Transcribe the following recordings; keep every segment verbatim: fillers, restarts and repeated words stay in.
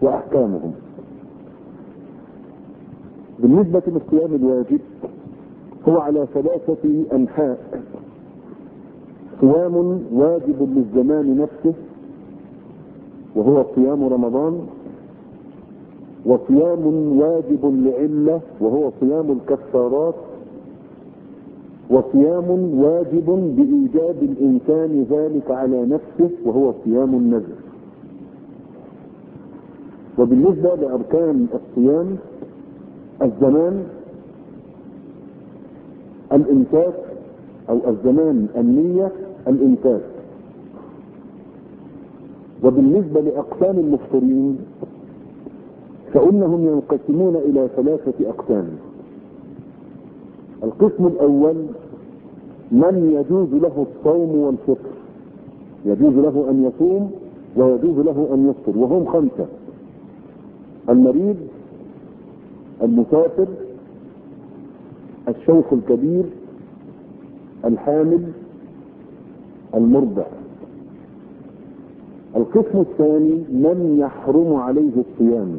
وأحكامهم. بالنسبة للصيام الواجب هو على ثلاثة أنحاء: صيام واجب للزمان نفسه وهو صيام رمضان، وصيام واجب لعلة وهو صيام الكفارات، وصيام واجب بإيجاب الإنسان ذلك على نفسه وهو صيام النذر. وبالنسبة لأركان الصيام: الزمان الإمساك أو الزمان النية الإمساك. وبالنسبة لأقسام المفطرين فإنهم ينقسمون إلى ثلاثة أقسام: القسم الأول من يجوز له الصوم والفطر، يجوز له أن يصوم ويجوز له أن يفطر، وهم خمسة: المريض، المسافر، الشيخ الكبير، الحامل، المرضع. القسم الثاني من يحرم عليه الصيام: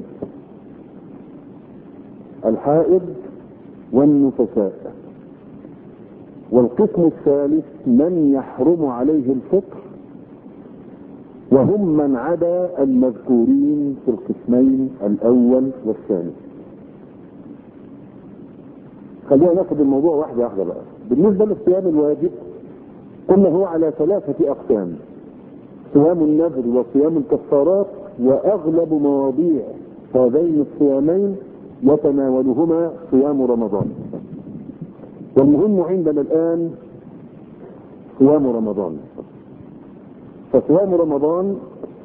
الحائض والنفساء. والقسم الثالث من يحرم عليه الفطر، وهم من عدا المذكورين في القسمين الأول والثاني. خلينا ناخد الموضوع واحدة واحدة بقى. بالنسبة للصيام الواجب قلنا هو على ثلاثة أقسام: صيام النذر وصيام الكفارات، وأغلب مواضيع هذين الصيامين يتناولهما صيام رمضان. والمهم عندنا الآن صيام رمضان. فصيام رمضان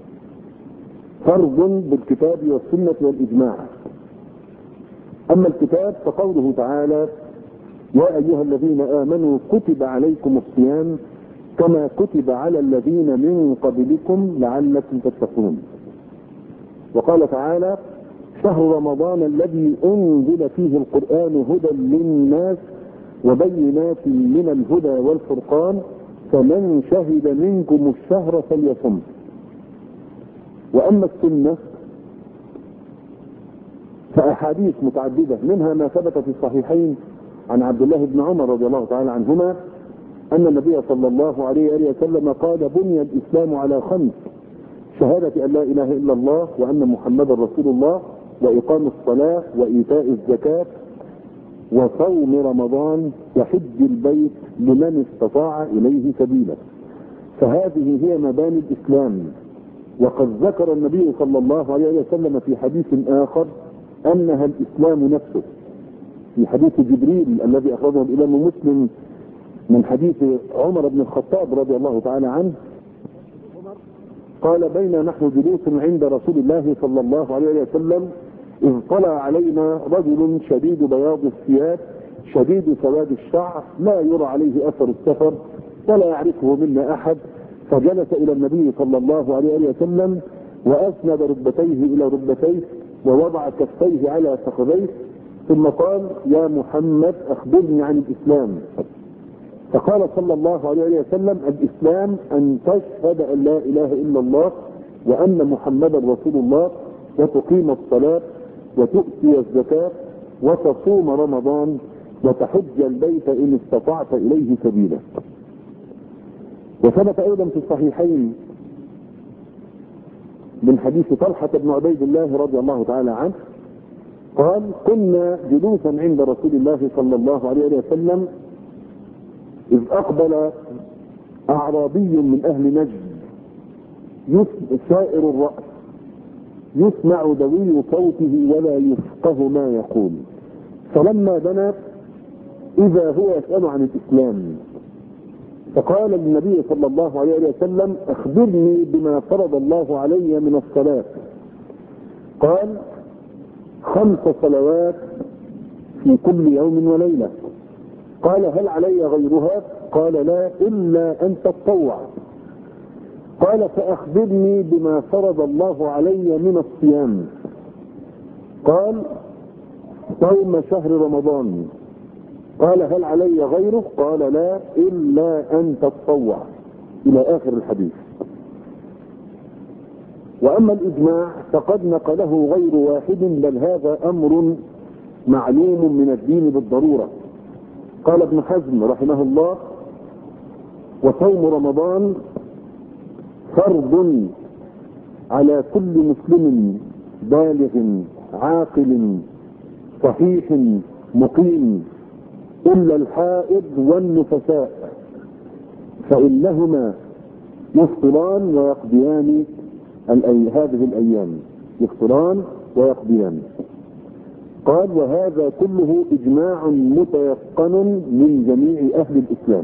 فرض بالكتاب والسنة والإجماع. أما الكتاب فقوله تعالى: يا أيها الذين آمنوا كتب عليكم الصيام كما كتب على الذين من قبلكم لعلكم تتقون. وقال تعالى: شهر رمضان الذي أنزل فيه القرآن هدى للناس وبينات من الهدى والفرقان فمن شهد منكم الشهر فليصم. وأما السنة فأحاديث متعددة، منها ما ثبت في الصحيحين عن عبد الله بن عمر رضي الله تعالى عنهما أن النبي صلى الله عليه وآله وسلم قال: بني الإسلام على خمس: شهادة أن لا إله إلا الله وأن محمدا رسول الله، وإقام الصلاة، وإيتاء الزكاة، وصوم رمضان، وحج البيت لمن استطاع إليه سبيلا. فهذه هي مباني الإسلام. وقد ذكر النبي صلى الله عليه وسلم في حديث آخر أنها الإسلام نفسه، في حديث جبريل الذي أخرجه الإمام مسلم من حديث عمر بن الخطاب رضي الله تعالى عنه قال: بين نحن جلوس عند رسول الله صلى الله عليه وسلم إذ طلع علينا رجل شديد بياض الثياب شديد سواد الشعر لا يرى عليه أثر السفر ولا يعرفه منا أحد، فجلس إلى النبي صلى الله عليه وسلم وأسند ركبتيه إلى ركبتيه ووضع كفيه على فخذيه، ثم قال: يا محمد أخبرني عن الإسلام. فقال صلى الله عليه وسلم: الإسلام أن تشهد أن لا إله إلا الله وأن محمدا رسول الله، وتقيم الصلاة، وتؤتي الزكاة، وتصوم رمضان، وتحج البيت إن استطعت إليه سبيلا. وثبت أيضا في الصحيحين من حديث طلحة بن عبيد الله رضي الله تعالى عنه قال: كنا جلوسا عند رسول الله صلى الله عليه وسلم إذ أقبل أعرابي من أهل نجد سائر الرأس يسمع دوي صوته ولا يفقه ما يقول، فلما دنا إذا هو يسأل عن الإسلام، فقال للنبي صلى الله عليه وسلم: أخبرني بما فرض الله علي من الصلاة. قال: خمس صلوات في كل يوم وليلة. قال: هل علي غيرها؟ قال: لا، إلا أن تتطوع. قال: فأخبرني بما فرض الله علي من الصيام. قال: صوم شهر رمضان. قال: هل علي غيره؟ قال: لا، إلا أن تتطوع، إلى آخر الحديث. واما الاجماع فقد نقله غير واحد، بل هذا امر معلوم من الدين بالضروره. قال ابن حزم رحمه الله: وصوم رمضان فرض على كل مسلم بالغ عاقل صحيح مقيم الا الحائض والنفساء، فانهما يفطران ويقضيان الأي... هذه الايام، يفطران ويقضيان. قال: وهذا كله اجماع متيقن من جميع اهل الاسلام.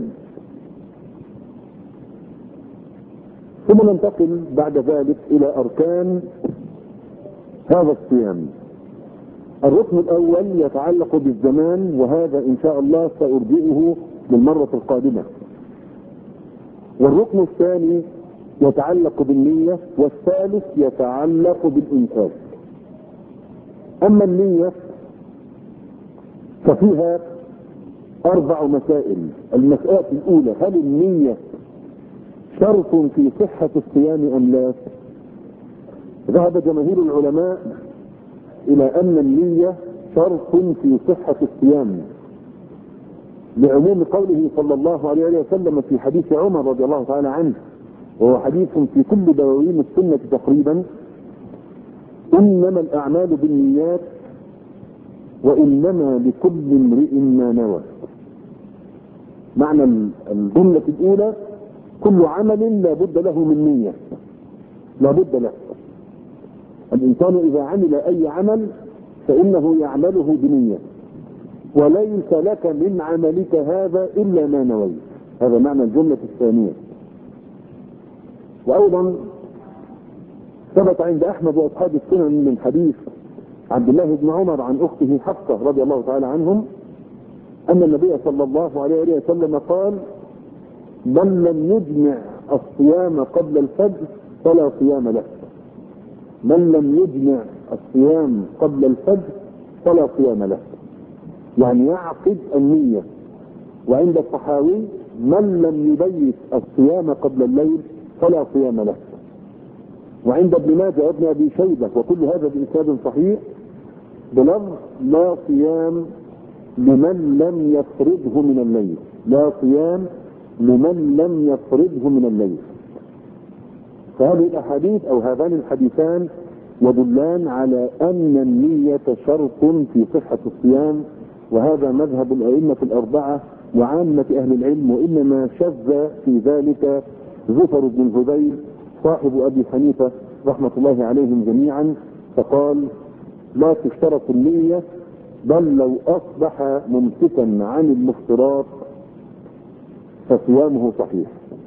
ثم ننتقل بعد ذلك الى اركان هذا الصيام. الركن الاول يتعلق بالزمان، وهذا ان شاء الله سارجئه للمرة القادمة. والركن الثاني يتعلق بالنية، والثالث يتعلق بالإنفاق. اما النية ففيها اربع مسائل. المسألة الاولى: هل النية شرط في صحة الصيام ام لا؟ ذهب جماهير العلماء الى ان النية شرط في صحة الصيام، لعموم قوله صلى الله عليه وسلم في حديث عمر رضي الله تعالى عنه، وهو حديث في كل دواوين السنة تقريبا: انما الاعمال بالنيات وانما لكل امرئ ما نوى. معنى الجملة الاولى: كل عمل لا بد له من نية، لا بد له. الانسان اذا عمل اي عمل فانه يعمله بنية، وليس لك من عملك هذا الا ما نويت. هذا معنى الجملة الثانية. وايضا ثبت عند احمد واصحاب السنن من حديث عبد الله بن عمر عن اخته حفصة رضي الله تعالى عنهم ان النبي صلى الله عليه وسلم قال: من لم يجمع الصيام قبل الفجر فلا صيام له. من لم يجمع الصيام قبل الفجر فلا صيام له، يعني يعقد النية. وعند الطحاوي: من لم يبيت الصيام قبل الليل فلا صيام له. وعند ابن ماجه وابن ابي شيبة وكل هذا بإسناد صحيح بلفظ: لا صيام لمن لم يفرضه من الليل. لا صيام لمن لم يفرضه من الليل. فهذه الاحاديث او هذان الحديثان يدلان على ان النية شرط في صحة الصيام، وهذا مذهب الائمة الاربعة وعامة اهل العلم، وانما شذ في ذلك زفر بن الهذيل صاحب ابي حنيفة رحمة الله عليهم جميعا، فقال: لا تشترط النية، بل لو اصبح ممسكا عن المفطرات فصيامه صحيح.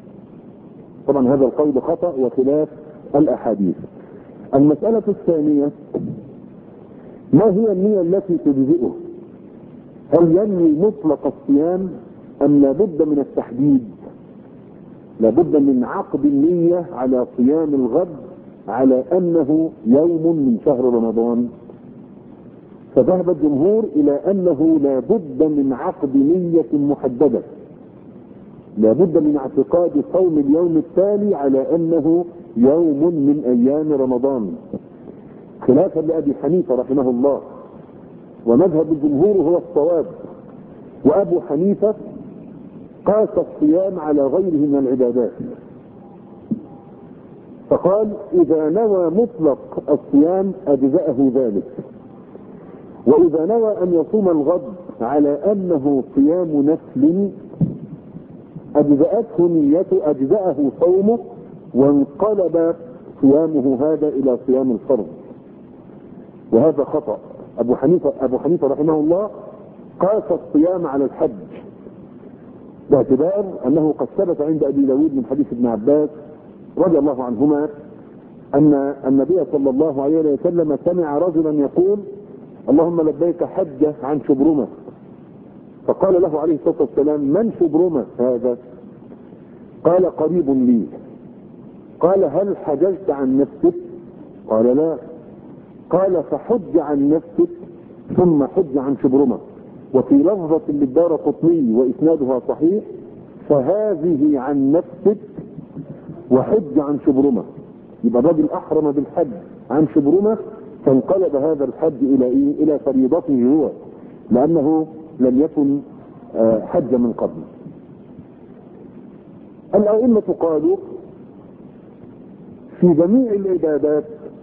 طبعا هذا القول خطأ وخلاف الاحاديث. المسألة الثانية: ما هي النية التي تجزئه؟ هل ينوي مطلق الصيام ام لابد من التحديد؟ لابد من عقد النية على صيام الغد على انه يوم من شهر رمضان. فذهب الجمهور الى انه لابد من عقد نية محددة، لابد من اعتقاد صوم اليوم التالي على انه يوم من ايام رمضان، خلافا لابي حنيفة رحمه الله. ومذهب الجمهور هو الصواب. وابو حنيفة قاس الصيام على غيره من العبادات، فقال: اذا نوى مطلق الصيام اجزأه ذلك، واذا نوى ان يصوم الغد على انه صيام نفل اجزأته نيته، اجزأه صومه، وانقلب صيامه هذا الى صيام الفرض. وهذا خطأ. ابو حنيفة ابو حنيفة رحمه الله قاس الصيام على الحج، باعتبار انه قد ثبت عند ابي داود من حديث ابن عباس رضي الله عنهما ان النبي صلى الله عليه وسلم سمع رجلا يقول: اللهم لبيك حجة عن شبرمة. فقال له عليه الصلاة والسلام: من شبرمة هذا؟ قال: قريب لي. قال: هل حججت عن نفسك؟ قال: لا. قال: فحج عن نفسك ثم حج عن شبرمة. وفي لفظة للدارقطني وإسنادها صحيح: فهذه عن نفسك وحج عن شبرمة. يبقى الراجل احرم بالحج عن شبرمه، فانقلب هذا الحج الى ايه؟ الى فريضته هو، لانه لم يكن حج من قبل. الائمه قالوا في جميع العبادات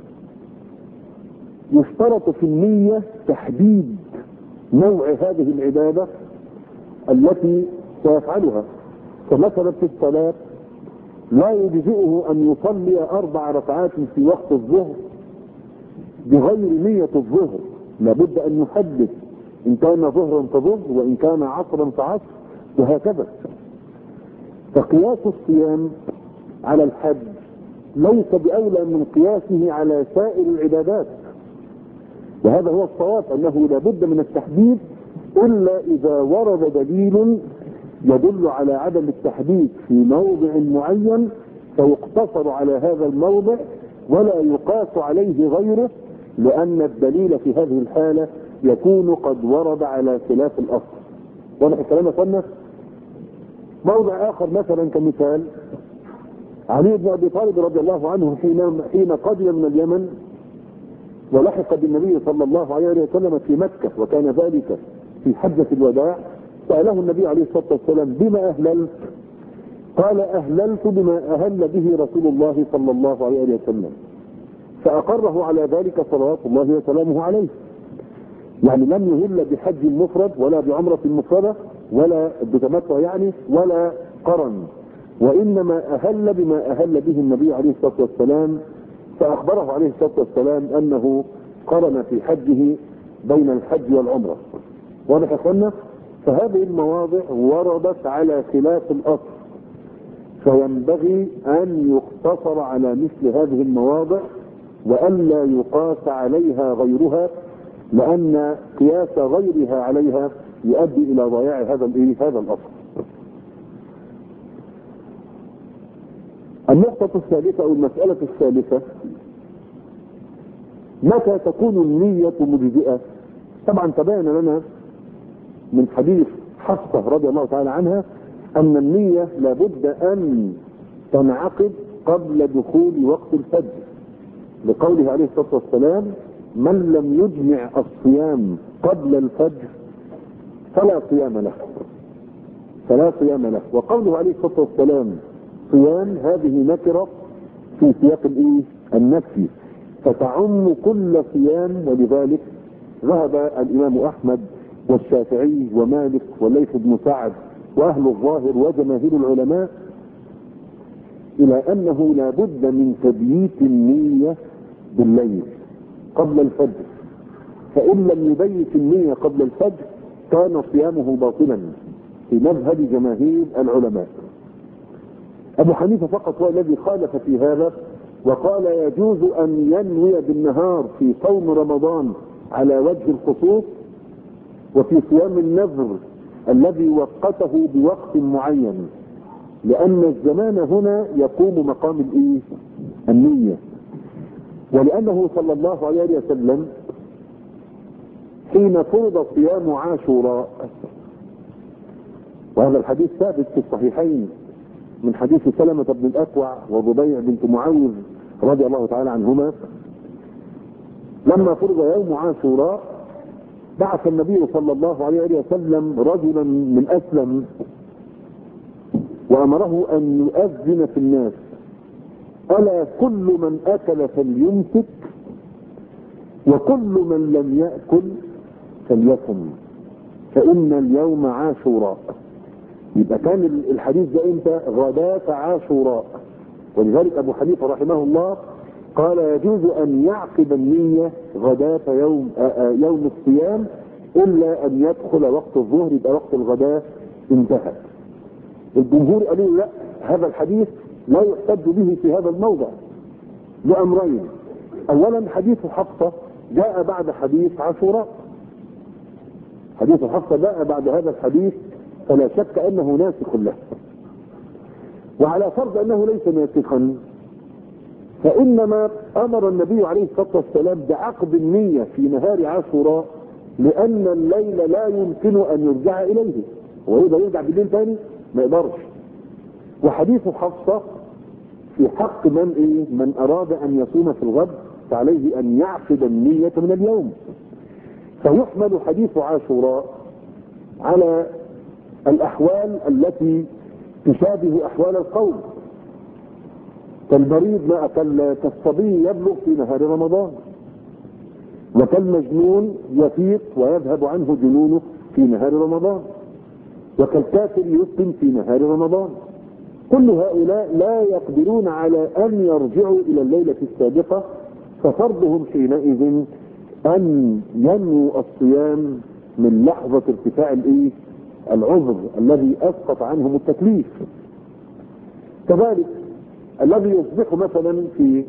يشترط في النية تحديد نوع هذه العبادة التي سيفعلها. فمثلا في الصلاة لا يجزئه ان يصلي اربع ركعات في وقت الظهر بغير نية الظهر، لابد ان يحدد ان كان ظهرا فظهر وان كان عصرا فعصر وهكذا. فقياس الصيام على الحج ليس بأولى من قياسه على سائر العبادات، وهذا هو الصواب، انه لابد من التحديد الا اذا ورد دليل يدل على عدم التحديد في موضع معين فيقتصر على هذا الموضع ولا يقاس عليه غيره، لان الدليل في هذه الحالة يكون قد ورد على خلاف الاصل. واضح الكلام يا اخوانا؟ موضع اخر مثلا كمثال علي بن ابي طالب رضي الله عنه حين حين قدم من اليمن ولحق بالنبي صلى الله عليه وسلم في مكة، وكان ذلك في حجة الوداع، سأله النبي عليه الصلاة والسلام بما أهللت؟ قال أهللت بما أهل به رسول الله صلى الله عليه وسلم، فأقره على ذلك صلوات الله وسلامه عليه. يعني لم يهل بحج مفرد ولا بعمرة مفردة ولا بتمتع يعني ولا قرن، وإنما أهل بما أهل به النبي عليه الصلاة والسلام، فأخبره عليه الصلاة والسلام أنه قرن في حجه بين الحج والعمرة. واضح يا اخوانا؟ فهذه المواضع وردت على خلاف الأصل، فينبغي أن يقتصر على مثل هذه المواضع وألا يقاس عليها غيرها، لأن قياس غيرها عليها يؤدي إلى ضياع هذا هذا الأصل. النقطة الثالثة أو المسألة الثالثة: متى تكون النية مجزئة؟ طبعا تبين لنا من حديث حفصة رضي الله تعالى عنها أن النية لابد أن تنعقد قبل دخول وقت الفجر، لقوله عليه الصلاة والسلام: من لم يجمع الصيام قبل الفجر فلا صيام له فلا صيام له. وقوله عليه الصلاة والسلام صيام، هذه نكرة في سياق الايه؟ النفي، فتعم كل صيام. ولذلك ذهب الامام احمد والشافعي ومالك والليث بن سعد واهل الظاهر وجماهير العلماء الى انه لا بد من تبييت النية بالليل قبل الفجر، فان لم يبيت النية قبل الفجر كان صيامه باطلا في مذهب جماهير العلماء. ابو حنيفة فقط هو الذي خالف في هذا وقال يجوز ان ينوي بالنهار في صوم رمضان على وجه الخصوص، وفي صيام النذر الذي وقته بوقت معين، لان الزمان هنا يقوم مقام الايه؟ النية. ولانه صلى الله عليه وسلم حين فرض صيام عاشوراء، وهذا الحديث ثابت في الصحيحين من حديث سلمة بن الأكوع وضبيع بنت معاوذ رضي الله تعالى عنهما، لما فرض يوم عاشوراء بعث النبي صلى الله عليه وسلم رجلا من أسلم وأمره أن يؤذن في الناس: ألا كل من أكل فليمسك وكل من لم يأكل فليصم فإن اليوم عاشوراء. يبقى كان الحديث ده امتى؟ غداة عاشوراء. ولذلك ابو حنيفة رحمه الله قال يجوز ان يعقد النية غداة يوم يوم الصيام الا ان يدخل وقت الظهر، يبقى وقت الغداء انتهى. الجمهور قالوا لا، هذا الحديث لا يحتج به في هذا الموضع لامرين: اولا حديث حفصة جاء بعد حديث عاشوراء، حديث حفصة جاء بعد هذا الحديث فلا شك انه ناسخ له. وعلى فرض انه ليس ناسخا، فانما امر النبي عليه الصلاة والسلام بعقد النية في نهار عاشوراء لان الليل لا يمكن ان يرجع اليه، ويقدر يرجع بالليل ثاني ما يقدرش. وحديث حفصة في حق من ايه من اراد ان يصوم في الغد فعليه ان يعقد النية من اليوم. فيحمل حديث عاشوراء على الاحوال التي تشابه احوال القوم، كالمريض ما أكل، كالصبي يبلغ في نهار رمضان، وكالمجنون يفيق ويذهب عنه جنونه في نهار رمضان، وكالكافر يسلم في نهار رمضان. كل هؤلاء لا يقدرون على أن يرجعوا إلى الليلة السابقة، ففرضهم حينئذ أن ينووا الصيام من لحظة ارتفاع الإيه؟ العذر الذي أسقط عنهم التكليف. كذلك الذي يصبح مثلا في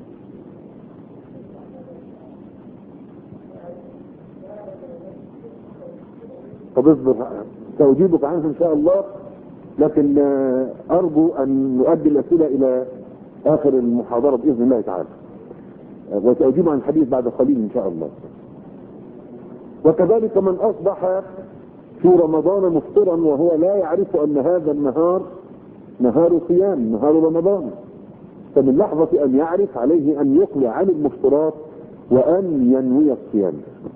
طب اصبر سأجيبك عنه ان شاء الله، لكن ارجو ان نؤدي الاسئله الى اخر المحاضره باذن الله تعالى، وساجيب عن الحديث بعد قليل ان شاء الله. وكذلك من اصبح في رمضان مفطرا وهو لا يعرف ان هذا النهار نهار صيام، نهار رمضان، فمن لحظة أن يعرف عليه أن يقلع عن المفطرات وأن ينوي الصيام.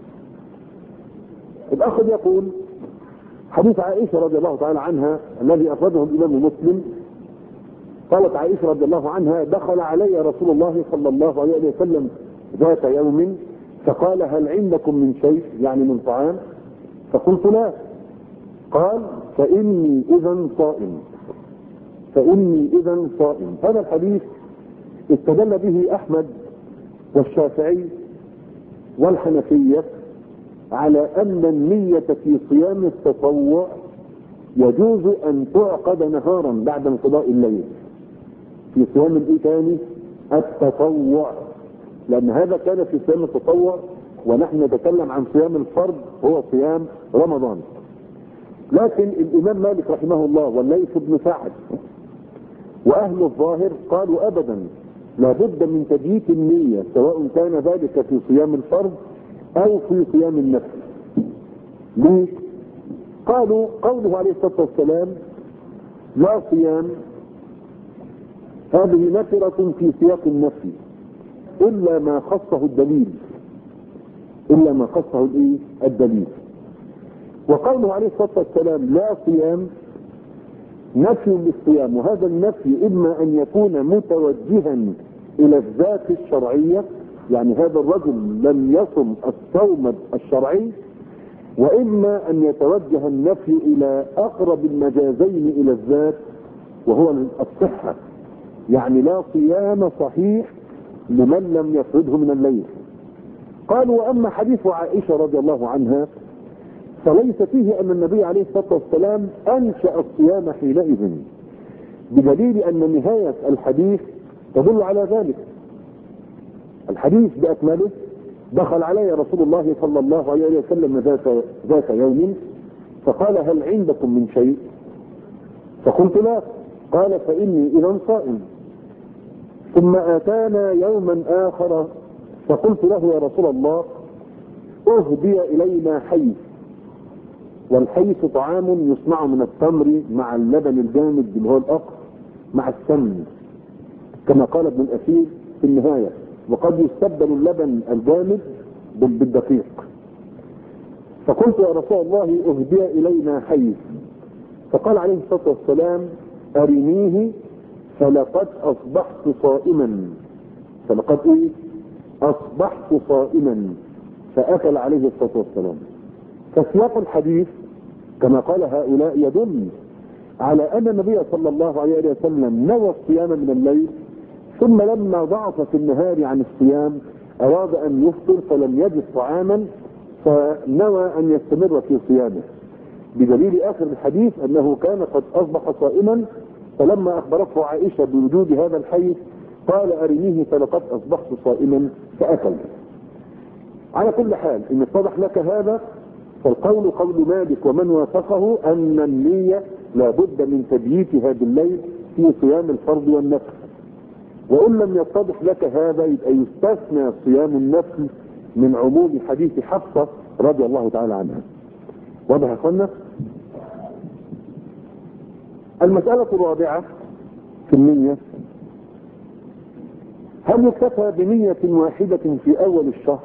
الأخ يقول حديث عائشة رضي الله تعالى عنها الذي أخرجه الإمام مسلم، قالت عائشة رضي الله عنها: دخل علي رسول الله صلى الله عليه وسلم ذات يوم فقال: هل عندكم من شيء، يعني من طعام؟ فقلت: لا. قال: فإني إذا صائم، فإني إذا صائم. هذا الحديث استدل به أحمد والشافعي والحنفية على أن النية في صيام التطوع يجوز أن تعقد نهارا بعد انقضاء الليل في صيام الإيه تاني؟ التطوع، لأن هذا كان في صيام التطوع، ونحن نتكلم عن صيام الفرض هو صيام رمضان. لكن الإمام مالك رحمه الله والليث بن سعد وأهل الظاهر قالوا أبدا، لابد من تبييت النية سواء كان ذلك في صيام الفرض أو في صيام النفل. ليه؟ قالوا قوله عليه الصلاة والسلام: لا صيام، هذه نكرة في سياق النفي إلا ما خصه الدليل، إلا ما خصه الإيه؟ الدليل. وقوله عليه الصلاة والسلام لا صيام نفي للصيام، وهذا النفي إما أن يكون متوجها إلى الذات الشرعية، يعني هذا الرجل لم يصم الصوم الشرعي، وإما أن يتوجه النفي إلى أقرب المجازين إلى الذات وهو الصحة، يعني لا صيام صحيح لمن لم يفرده من الليل. قالوا: وأما حديث عائشة رضي الله عنها فليس فيه أن النبي عليه الصلاة والسلام أنشأ الصيام حينئذ، بدليل أن نهاية الحديث تدل على ذلك. الحديث بأكمله: دخل علي رسول الله صلى الله عليه وسلم ذات ذات يوم فقال: هل عندكم من شيء؟ فقلت: لا. قال: فإني إذا صائم. ثم آتانا يوما آخر فقلت له: يا رسول الله، أهدي إلينا حيث، والحيث طعام يصنع من التمر مع اللبن الجامد اللي هو الأقر مع السمن، كما قال ابن الأثير في النهاية، وقد يستبدل اللبن الجامد بالدقيق. فقلت: يا رسول الله، أهدي إلينا حيث. فقال عليه الصلاة والسلام: أرنيه فلقد أصبحت صائما. فلقد إيه؟ أصبحت صائما. فأكل عليه الصلاة والسلام. فسياق الحديث كما قال هؤلاء يدل على أن النبي صلى الله عليه وسلم نوى الصيام من الليل، ثم لما ضعف في النهار عن الصيام أراد أن يفطر فلم يجد طعاما فنوى أن يستمر في صيامه، بدليل آخر الحديث أنه كان قد أصبح صائما، فلما أخبرته عائشة بوجود هذا الحيث قال: أرنيه فلقد أصبحت صائما، فأكل. على كل حال إن اتضح لك هذا، فالقول قول مالك ومن وافقه أن النية لا بد من تبييتها بالليل في صيام الفرض والنفل. وإن لم يتضح لك هذا يبقى يستثنى صيام النفل من عموم حديث حفصة رضي الله تعالى عنها. واضح يا اخوانا؟ المسألة الرابعة في النية هل يكتفى بنية واحدة في أول الشهر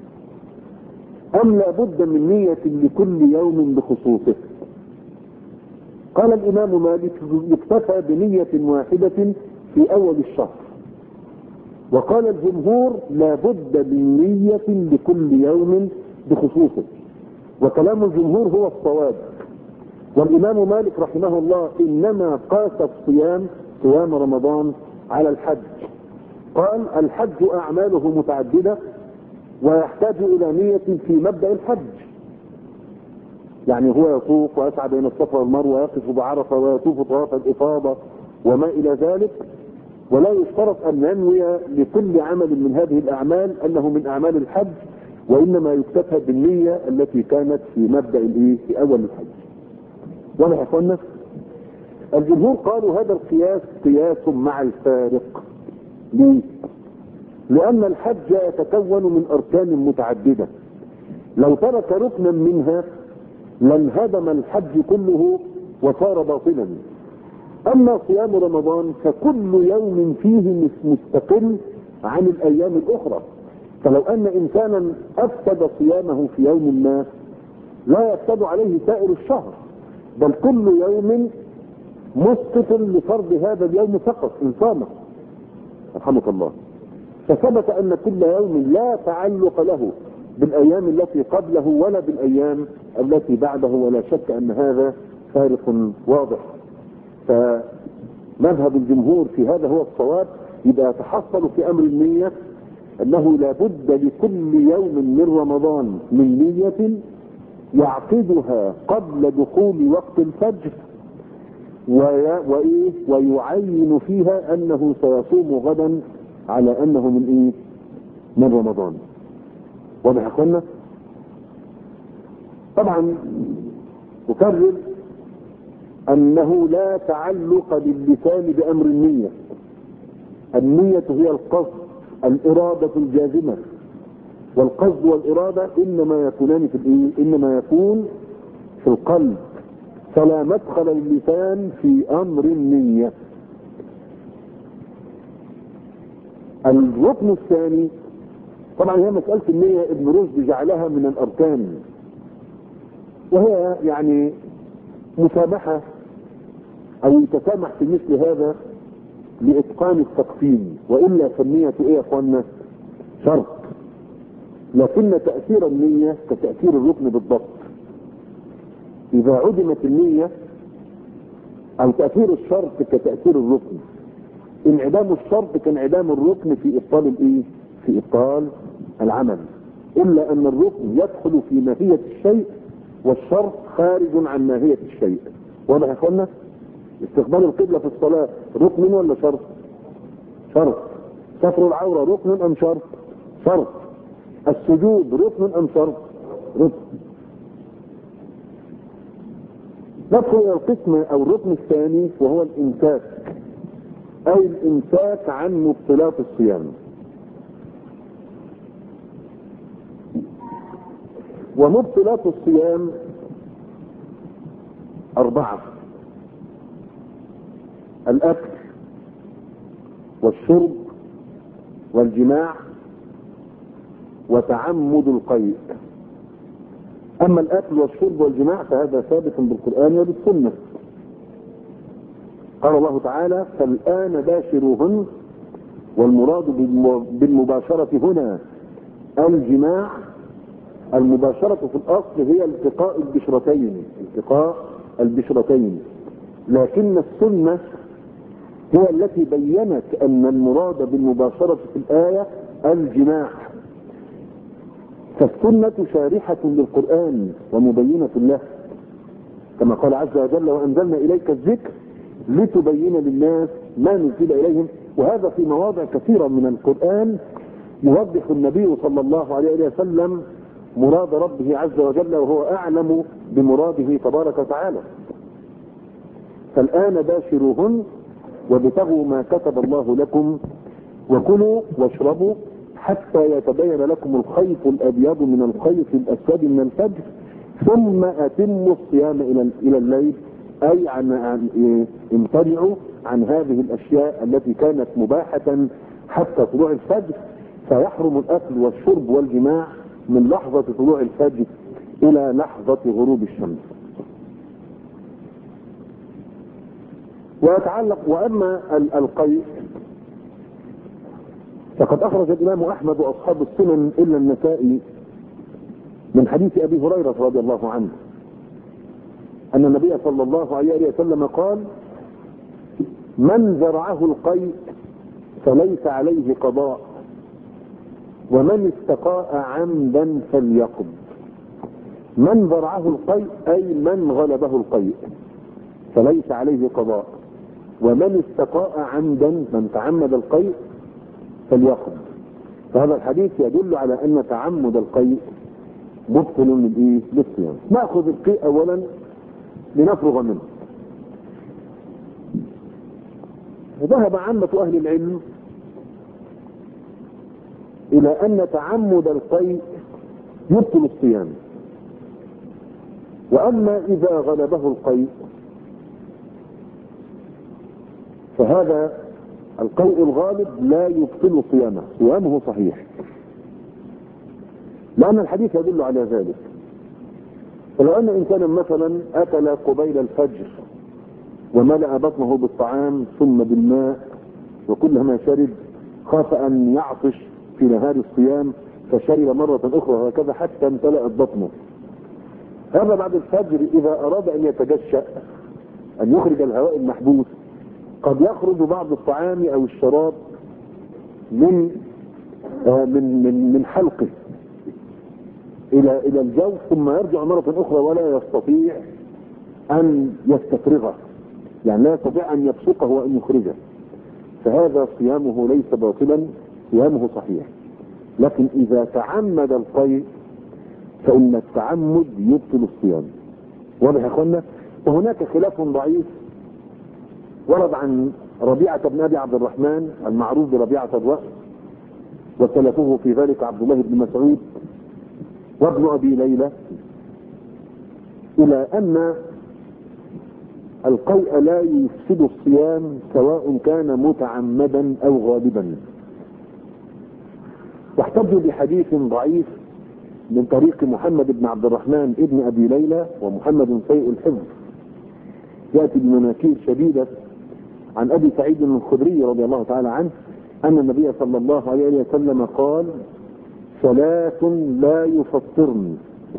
أم لا بد من نية لكل يوم بخصوصه؟ قال الإمام مالك يكتفى بنية واحدة في أول الشهر، وقال الجمهور لا بد من نية لكل يوم بخصوصه، وكلام الجمهور هو الصواب. والإمام مالك رحمه الله إنما قاس الصيام صيام رمضان على الحج، قال الحج أعماله متعددة ويحتاج إلى نية في مبدأ الحج، يعني هو يطوف ويسعى بين الصفا والمروة ويقف بعرفة ويطوف طواف الإفاضة وما إلى ذلك، ولا يشترط أن ينوي لكل عمل من هذه الأعمال أنه من أعمال الحج، وإنما يكتفى بالنية التي كانت في مبدأ الإيه في أول الحج. واضح يا اخوانا؟ الجمهور قالوا هذا القياس قياس مع الفارق. ليه؟ لأن الحج يتكون من أركان متعددة، لو ترك ركنا منها لانهدم الحج كله وصار باطلا. أما صيام رمضان فكل يوم فيه مستقل عن الأيام الأخرى، فلو أن إنسانا أفسد صيامه في يوم ما لا يفسد عليه سائر الشهر، بل كل يوم مسقط لفرض هذا اليوم فقط إن صامه رحمك الله. فثبت أن كل يوم لا تعلق له بالأيام التي قبله ولا بالأيام التي بعده، ولا شك أن هذا فارق واضح. فمذهب الجمهور في هذا هو الصواب. يبقى يتحصل في أمر النية أنه لا بد لكل يوم من رمضان من نية يعقدها قبل دخول وقت الفجر، وإيه ويعين فيها أنه سيصوم غدا على أنه من إيه من رمضان. واضح يا اخوانا؟ طبعا أكرر أنه لا تعلق للسان بأمر النية. النية هي القصد، الإرادة الجازمة، والقصد والإرادة إنما يكونان في الإيه؟ إنما يكون في القلب، فلا مدخل للسان في أمر النية. الركن الثاني طبعا هي مسألة النية، ابن رشد جعلها من الأركان، وهي يعني مسامحة أو يتسامح في مثل هذا لإتقان التقسيم، وإلا فالنية إيه يا أخوانا؟ شرط، لكن تأثير النية كتأثير الركن بالضبط. إذا عدمت النية أو تأثير الشرط كتأثير الركن، انعدام الشرط كانعدام الركن في إبطال الإيه؟ في إبطال العمل، إلا أن الركن يدخل في ماهية الشيء والشرط خارج عن ماهية الشيء. واضح يا اخوانا؟ استقبال القبلة في الصلاة ركن ولا شرط؟ شرط. ستر العورة ركن أم شرط؟ شرط. السجود ركن أم شرط؟ ركن. ندخل إلى القسم أو الركن الثاني وهو الإمساك، أي الإمساك عن مبطلات الصيام. ومبطلات الصيام أربعة: الأكل والشرب والجماع وتعمد القيء. أما الأكل والشرب والجماع فهذا ثابت بالقرآن وبالسنة. قال الله تعالى: فالآن باشروهن، والمراد بالمباشرة هنا الجماع. المباشرة في الأصل هي التقاء البشرتين، التقاء البشرتين، لكن السنة هي التي بينت أن المراد بالمباشرة في الآية الجماع. فالسنة شارحة للقرآن ومبينة له، كما قال عز وجل: وأنزلنا إليك الذكر لتبين للناس ما نزل إليهم. وهذا في مواضع كثيرة من القرآن يوضح النبي صلى الله عليه وسلم مراد ربه عز وجل، وهو أعلم بمراده تبارك وتعالى. فالآن باشروهن وابتغوا ما كتب الله لكم وكلوا واشربوا حتى يتبين لكم الخيط الأبيض من الخيط الأسود من الفجر ثم أتموا الصيام إلى الليل، أي عن امتنعوا عن هذه الأشياء التي كانت مباحة حتى طلوع الفجر، فيحرم الاكل والشرب والجماع من لحظة طلوع الفجر الى لحظة غروب الشمس. ويتعلق واما القيء فقد اخرج الامام احمد واصحاب السنن الا النسائي من حديث ابي هريرة رضي الله عنه ان النبي صلى الله عليه وسلم قال: من زرعه القيء فليس عليه قضاء، ومن استقاء عمدا فليقض. من زرعه القيء اي من غلبه القيء فليس عليه قضاء، ومن استقاء عمدا من تعمد القيء فليقض. فهذا الحديث يدل على ان تعمد القيء مبطل للايه؟ للصيام. ناخذ القيء اولا لنفرغ منه. ذهب عامة اهل العلم الى ان تعمد القيء يبطل الصيام، واما اذا غلبه القيء فهذا القيء الغالب لا يبطل صيامه، صيامه صحيح، لان الحديث يدل على ذلك. فلو ان انسانا مثلا اكل قبيل الفجر وملأ بطنه بالطعام ثم بالماء وكلما شرب خاف ان يعطش في نهار الصيام فشرب مرة اخرى وهكذا حتى امتلأت بطنه، هذا بعد الفجر اذا اراد ان يتجشأ ان يخرج الهواء المحبوس قد يخرج بعض الطعام او الشراب من آه من من من حلقه الى الى الجوف ثم يرجع مرة اخرى ولا يستطيع ان يستفرغه، يعني لا يستطيع ان يبصقه وان يخرجه، فهذا صيامه ليس باطلا، صيامه صحيح. لكن اذا تعمد القيء فان التعمد يبطل الصيام. واضح يا اخوانا؟ وهناك خلاف ضعيف ورد عن ربيعة بن ابي عبد الرحمن المعروف بربيعة الرأس، وسلفه في ذلك عبد الله بن مسعود وابن ابي ليلى، الى ان القيء لا يفسد الصيام سواء كان متعمدا او غالبا. واحتجوا بحديث ضعيف من طريق محمد بن عبد الرحمن ابن ابي ليلى، ومحمد سيء الحفظ ياتي بمناكير شديده، عن ابي سعيد الخدري رضي الله تعالى عنه ان النبي صلى الله عليه وسلم قال: ثلاث لا يفطرن: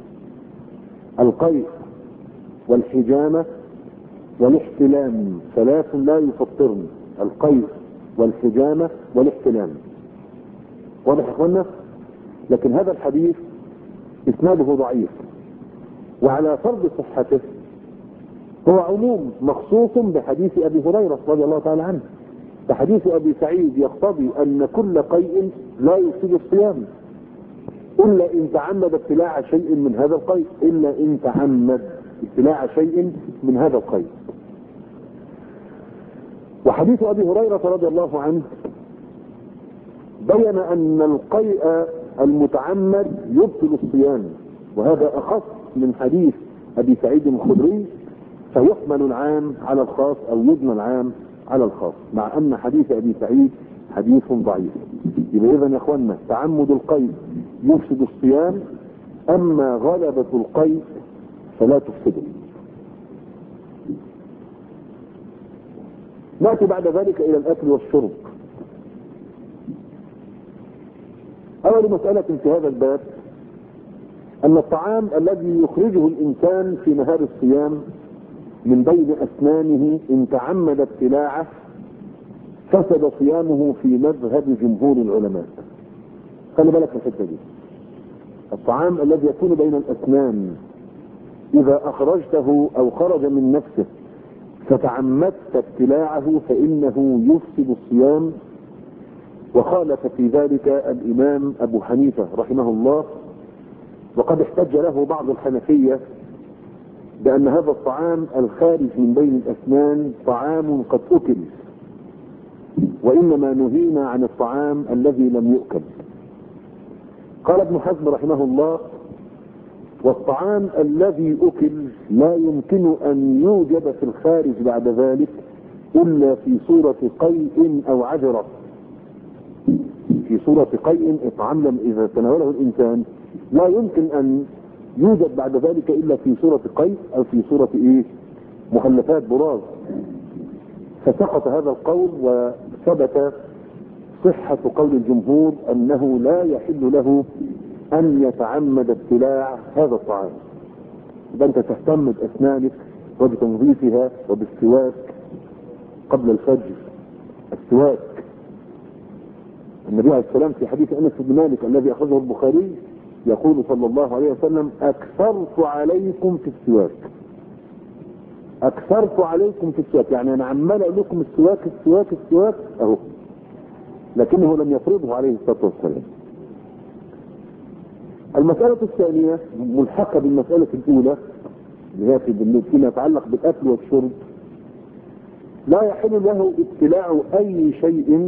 القيء والحجامة والاحتلام. ثلاث لا يفطرن: القيء والحجامة والاحتلام. واضح يا اخوانا؟ لكن هذا الحديث اسناده ضعيف، وعلى فرض صحته هو عموم مخصوص بحديث ابي هريرة رضي الله تعالى عنه. فحديث ابي سعيد يقتضي ان كل قيء لا يفسد الصيام الا ان تعمد ابتلاع شيء من هذا القيء، الا ان تعمد ابتلاع شيء من هذا القيء. وحديث ابي هريرة رضي الله عنه بين ان القيء المتعمد يبطل الصيام، وهذا اخص من حديث ابي سعيد الخدري، فيحمل العام على الخاص او يبنى العام على الخاص، مع ان حديث ابي سعيد حديث ضعيف. يبقى اذا يا اخوانا تعمد القيء يفسد الصيام، اما غلبة القيء فلا تفسده. نأتي بعد ذلك الى الاكل والشرب. اول مسألة في هذا الباب ان الطعام الذي يخرجه الانسان في نهار الصيام من بين اسنانه ان تعمد ابتلاعه فسد صيامه في مذهب جمهور العلماء. خلي بالك من الحته دي. الطعام الذي يكون بين الاسنان اذا اخرجته او خرج من نفسه فتعمدت ابتلاعه فانه يفسد الصيام. وخالف في ذلك الامام ابو حنيفة رحمه الله، وقد احتج له بعض الحنفية بان هذا الطعام الخارج من بين الاسنان طعام قد اكل، وانما نهينا عن الطعام الذي لم يؤكل. قال ابن حزم رحمه الله: والطعام الذي اكل لا يمكن ان يوجد في الخارج بعد ذلك الا في صورة قيء او عذرة، في صورة قيء إطعام إذا تناوله الإنسان لا يمكن أن يوجد بعد ذلك إلا في صورة قيء أو في صورة إيه مخلفات براز. فسقط هذا القول وثبت صحة قول الجمهور أنه لا يحل له أن يتعمد ابتلاع هذا الطعام. إذا أنت تهتم بأسنانك وبتنظيفها وبالسواك قبل الفجر. السواك النبي عليه السلام في حديث أنس بن مالك الذي أخرجه البخاري يقول صلى الله عليه وسلم أكثرت عليكم في السواك. أكثرت عليكم في السواك يعني أنا عمال أقول لكم السواك السواك السواك أهو، لكنه لم يفرضه عليه الصلاة والسلام. المسألة الثانية ملحقة بالمسألة الأولى اللي هي فيما يتعلق بالأكل والشرب. لا يحل له ابتلاع أي شيء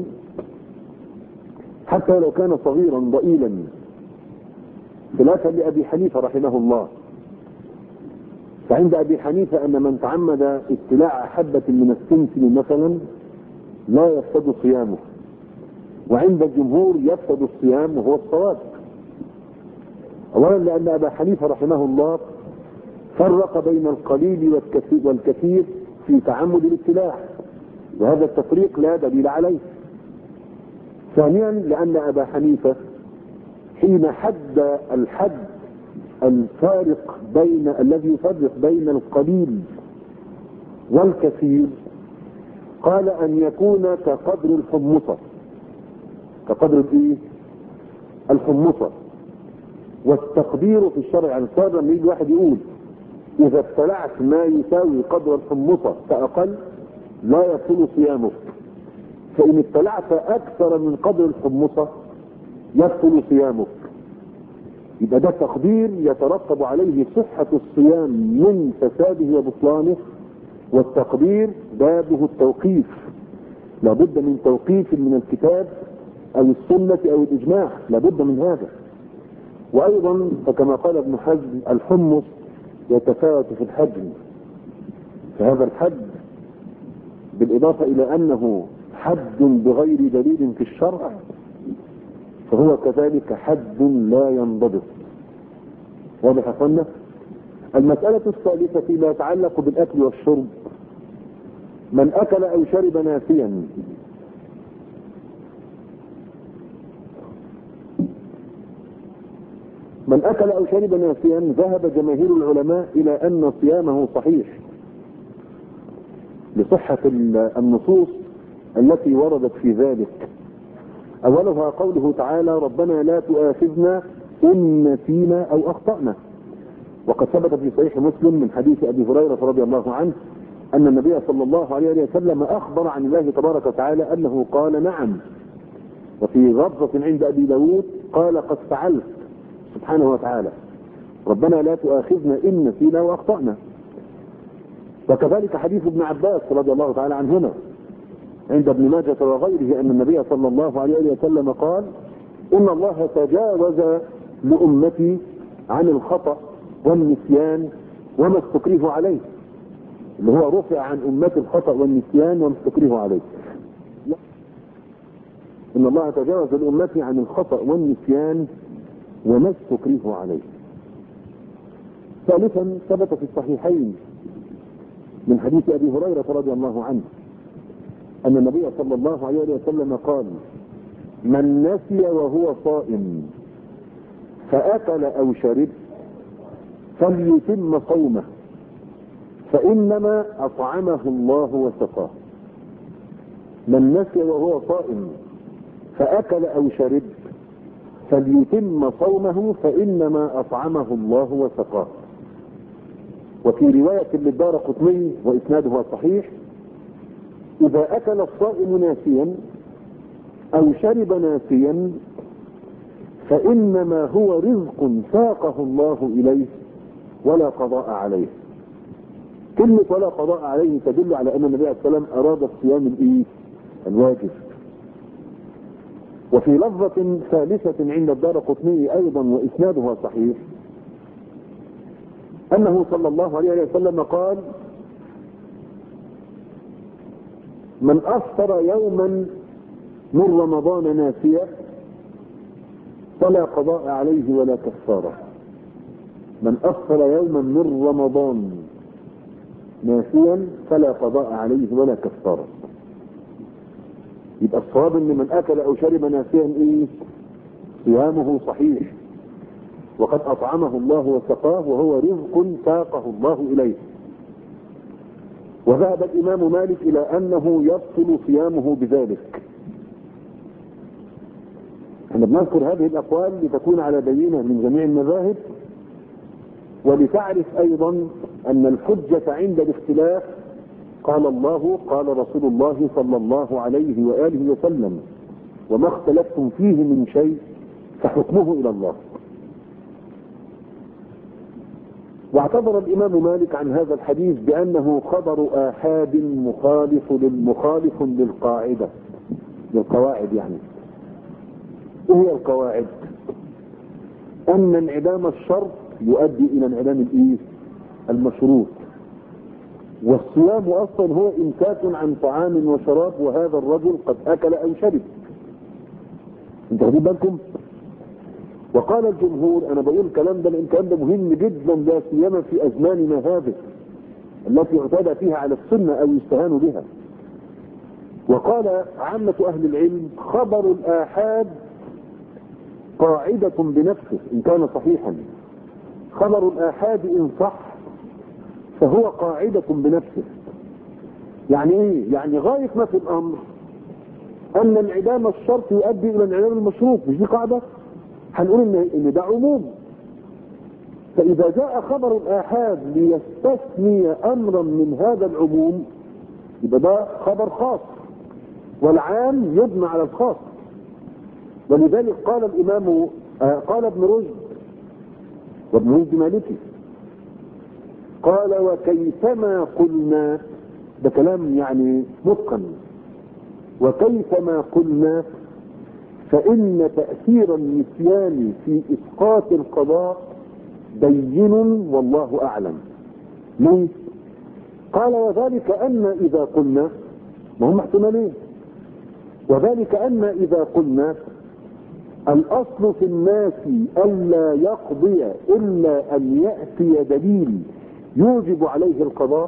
حتى لو كان صغيرا ضئيلا، خلافا لأبي حنيفة رحمه الله. فعند أبي حنيفة أن من تعمد ابتلاع حبة من السمسم مثلا لا يفسد صيامه، وعند الجمهور يفسد الصيام وهو الصواب. أولا لأن أبا حنيفة رحمه الله فرق بين القليل والكثير في تعمد الابتلاع، وهذا التفريق لا دليل عليه. ثانيا لأن أبا حنيفة حين حد الحد الفارق بين الذي يفرق بين القليل والكثير قال أن يكون كقدر الحمصة، كقدر الايه الحمصة. والتقدير في الشرع عن صار لما يجي واحد يقول إذا ابتلعت ما يساوي قدر الحمصة فأقل لا يصل صيامك، فإن ابتلعت أكثر من قدر الحمصة يبطل صيامك. يبقى ده تقدير يترتب عليه صحة الصيام من فساده وبطلانه، والتقدير بابه التوقيف، لابد من توقيف من الكتاب أو السنة أو الإجماع، لابد من هذا. وأيضا فكما قال ابن حزم الحمص يتفاوت في الحجم، فهذا الحد بالإضافة إلى أنه حد بغير دليل في الشرع فهو كذلك حد لا ينضبط. واضح يا اخوانا؟ المسألة الثالثة فيما يتعلق بالأكل والشرب، من أكل أو شرب ناسيا من أكل أو شرب ناسيا ذهب جماهير العلماء إلى أن صيامه صحيح لصحة النصوص التي وردت في ذلك. أولها قوله تعالى ربنا لا تؤاخذنا إن نسينا أو أخطأنا، وقد ثبت في صحيح مسلم من حديث أبي هريرة رضي الله عنه أن النبي صلى الله عليه وسلم أخبر عن الله تبارك وتعالى أنه قال نعم، وفي لفظة عند أبي داود قال قد فعلت سبحانه وتعالى ربنا لا تؤاخذنا إن نسينا وأخطأنا. وكذلك حديث ابن عباس رضي الله تعالى عنهما عند ابن ماجه وغيره أن النبي صلى الله عليه وسلم قال إن الله تجاوز لأمتي عن الخطأ والنسيان وما استكره عليه، اللي هو رفع عن أمتي الخطأ والنسيان وما استكره عليه. إن الله تجاوز لأمتي عن الخطأ والنسيان وما استكره عليه. ثالثا ثبت في الصحيحين من حديث أبي هريرة رضي الله عنه أن النبي صلى الله عليه وسلم قال من نسي وهو صائم فأكل أو شرب فليتم صومه فإنما أطعمه الله وسقاه. من نسي وهو صائم فأكل أو شرب فليتم صومه فإنما أطعمه الله وسقاه. وفي رواية للدارقطني وإسنادها صحيح إذا أكل الصائم ناسيا أو شرب ناسيا فإنما هو رزق ساقه الله إليه ولا قضاء عليه. كلمة ولا قضاء عليه تدل على أن النبي عليه الصلاة والسلام أراد الصيام الإيه؟ الواجب. وفي لفظة ثالثة عند الدارقطني أيضا وإسنادها صحيح أنه صلى الله عليه وسلم قال من أفطر يوما من رمضان ناسيا فلا قضاء عليه ولا كفارة. من أفطر يوما من رمضان ناسيا فلا قضاء عليه ولا كفارة. يبقى الصواب ان من اكل او شرب ناسيا ايه؟ صيامه صحيح، وقد اطعمه الله وسقاه، وهو رزق ساقه الله اليه. وذهب الامام مالك الى انه يبطل صيامه بذلك. احنا بنذكر هذه الاقوال لتكون على بينه من جميع المذاهب، ولتعرف ايضا ان الحجة عند الاختلاف قال الله قال رسول الله صلى الله عليه وآله وسلم، وما اختلفتم فيه من شيء فحكمه إلى الله. واعتبر الإمام مالك عن هذا الحديث بأنه خبر آحاد مخالف للمخالف للقاعدة، للقواعد يعني. ايه هي القواعد؟ أن انعدام الشرط يؤدي إلى انعدام الإيه؟ المشروط. والصيام اصلا هو امساك عن طعام وشراب، وهذا الرجل قد اكل او شرب. انتوا واخدين بالكم؟ وقال الجمهور، انا بقول الكلام ده لان الكلام ده مهم جدا لا سيما في ازماننا هذه التي اعتاد فيها على السنه او يستهان بها. وقال عامه اهل العلم خبر الاحاد قاعده بنفسه ان كان صحيحا. خبر الاحاد ان صح فهو قاعدة بنفسه. يعني ايه؟ يعني غاية ما في الامر ان انعدام الشرط يؤدي الى انعدام المشروط، مش دي قاعدة؟ هنقول ان ان ده عموم. فاذا جاء خبر الاحاد ليستثني امرا من هذا العموم يبقى ده خبر خاص، والعام يبنى على الخاص. ولذلك قال الامام آه قال ابن رشد، وابن رشد مالكي، قال وكيفما قلنا، ده كلام يعني متقن، وكيفما قلنا فإن تأثير النسيان في إسقاط القضاء بين والله أعلم. ليه؟ قال وذلك أن إذا قلنا، ما هم احتمالين، وذلك أن إذا قلنا الأصل في الناس ألا يقضي إلا أن يأتي دليل يوجب عليه القضاء،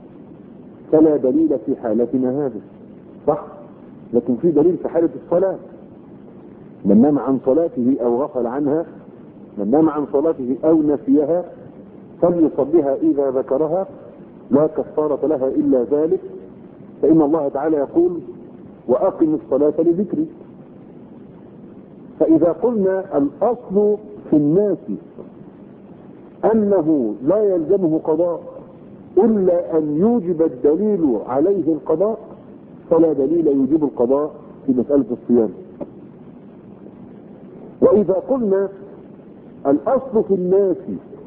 فلا دليل في حالتنا هذه، صح؟ لكن في دليل في حالة الصلاة. من نام عن صلاته أو غفل عنها، من نام عن صلاته أو نسيها فليصليها إذا ذكرها، لا كفارة لها إلا ذلك، فإن الله تعالى يقول وأقم الصلاة لذكري. فإذا قلنا الأصل في الناس أنه لا يلزمه قضاء إلا أن يوجب الدليل عليه القضاء، فلا دليل يوجب القضاء في مسألة الصيام. وإذا قلنا الأصل في الناس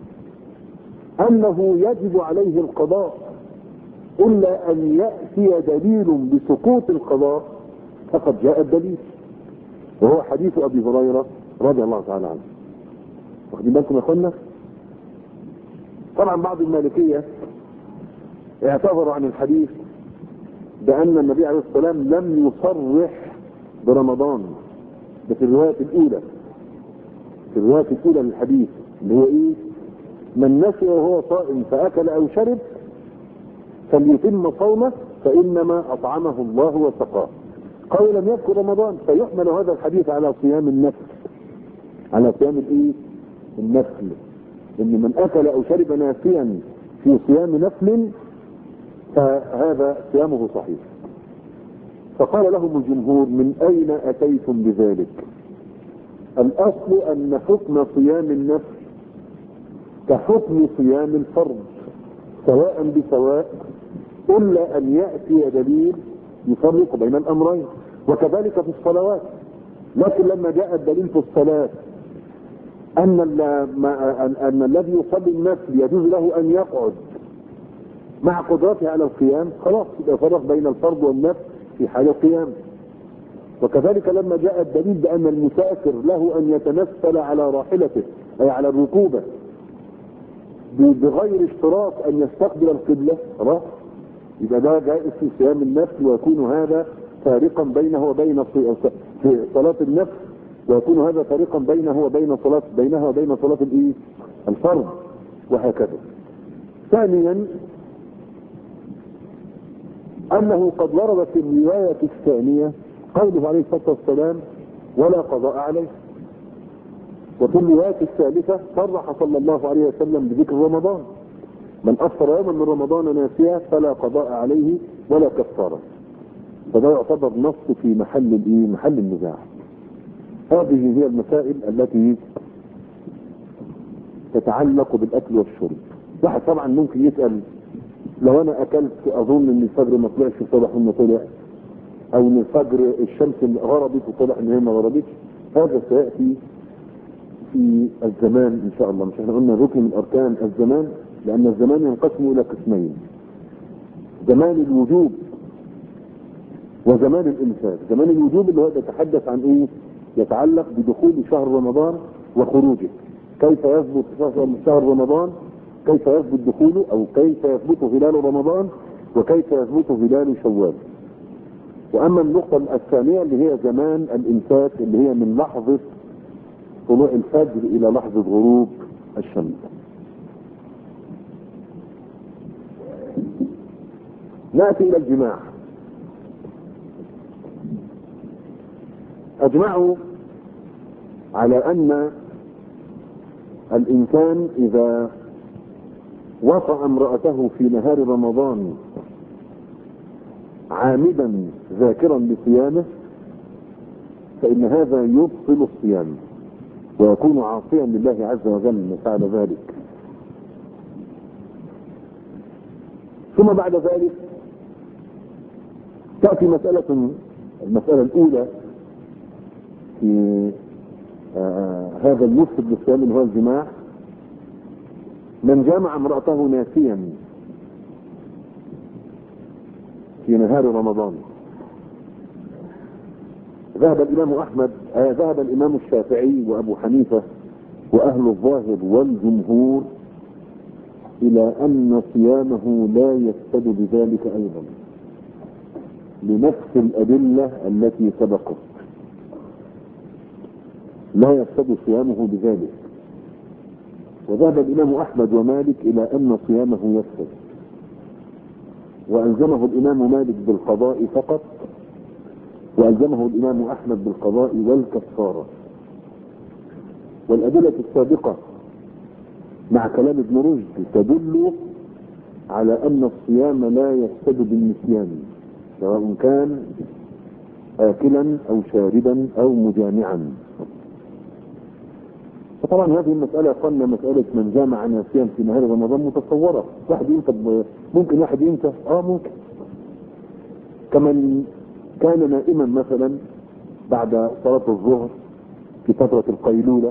أنه يجب عليه القضاء إلا أن يأتي دليل بسقوط القضاء، فقد جاء الدليل، وهو حديث أبي هريرة رضي الله تعالى عنه. واخدين بالكم يا اخوانا؟ طبعا بعض المالكية اعتذروا عن الحديث بأن النبي عليه الصلاة والسلام لم يصرح برمضان، ده في الرواية الأولى، في الرواية الأولى للحديث اللي هو إيه؟ من نسي وهو صائم فأكل أو شرب فليتم صومه فإنما أطعمه الله وسقاه. قال لم يذكر رمضان، فيحمل هذا الحديث على صيام النفل، على صيام الإيه؟ النفل. إن من أكل أو شرب ناسيا في صيام نفل فهذا صيامه صحيح. فقال لهم الجمهور من أين أتيتم بذلك؟ الأصل أن حكم صيام النفل كحكم صيام الفرض سواء بسواء، إلا أن يأتي دليل يفرق بين الأمرين، وكذلك في الصلوات. لكن لما جاء الدليل في الصلاة أن, أن الذي يصلي النفل يجوز له أن يقعد مع قدرته على القيام، خلاص يبقى فرق بين الفرض والنفل في حال القيام. وكذلك لما جاء الدليل بأن المسافر له أن يتنفل على راحلته أي على الركوبة بغير اشتراط أن يستقبل القبلة، خلاص يبقى ده جائز في صيام النفل، ويكون هذا فارقا بينه وبين في صلاة النفس، ويكون هذا فارقا بينه وبين صلاة بينها وبين صلاة الايه؟ الفرض، وهكذا. ثانيا انه قد ورد في الرواية الثانية قوله عليه الصلاة والسلام ولا قضاء عليه، وفي الرواية الثالثة صرح صلى الله عليه وسلم بذكر رمضان: من افطر يوما من رمضان ناسيا فلا قضاء عليه ولا كفارة. فده يعتبر نص في محل الايه؟ محل النزاع. هذه هي المسائل التي تتعلق بالاكل والشرب. واحد طبعا ممكن يسأل: لو انا اكلت اظن ان الفجر ما طلعش وطلع انه طلع، او ان الفجر الشمس غربت وطلع ان هي ما غربتش، هذا سياتي في الزمان ان شاء الله. مش احنا قلنا ركن من اركان الزمان؟ لان الزمان ينقسم الى قسمين: زمان الوجوب وزمان الامساك. زمان الوجوب اللي هو يتحدث عن ايه؟ يتعلق بدخول شهر رمضان وخروجه، كيف يثبت شهر رمضان، كيف يثبت دخوله، او كيف يثبت هلال رمضان، وكيف يثبت هلال شوال. واما النقطة الثانية اللي هي زمان الامساك، اللي هي من لحظة طلوع الفجر الى لحظة غروب الشمس. نأتي الى الجماع. اجمعوا على ان الانسان اذا وطأ امرأته في نهار رمضان عامدا ذاكرا لصيامه فإن هذا يبطل الصيام ويكون عاصيا لله عز وجل فعل ذلك. ثم بعد ذلك تأتي مسألة المسألة الأولى في آه هذا المفسد للصيام اللي هو الجماع: من جامع امرأته ناسيا في نهار رمضان. ذهب الامام احمد آه ذهب الامام الشافعي وابو حنيفة واهل الظاهر والجمهور الى ان صيامه لا يفسد بذلك ايضا، لنفس الادلة التي سبقت، لا يفسد صيامه بذلك. وذهب الامام احمد ومالك الى ان صيامه يفسد، والزمه الامام مالك بالقضاء فقط، والزمه الامام احمد بالقضاء والكفارة. والادلة السابقة مع كلام ابن رشد تدل على ان الصيام لا يفسد بالنسيان، سواء كان آكلا او شاربا او مجامعا. فطبعا هذه المسألة قلنا مسألة من جامع ناسيا في نهار رمضان متصورة. واحد ينسى، ممكن واحد ينسى، اه ممكن. كمن كان نائما مثلا بعد صلاة الظهر في فترة القيلولة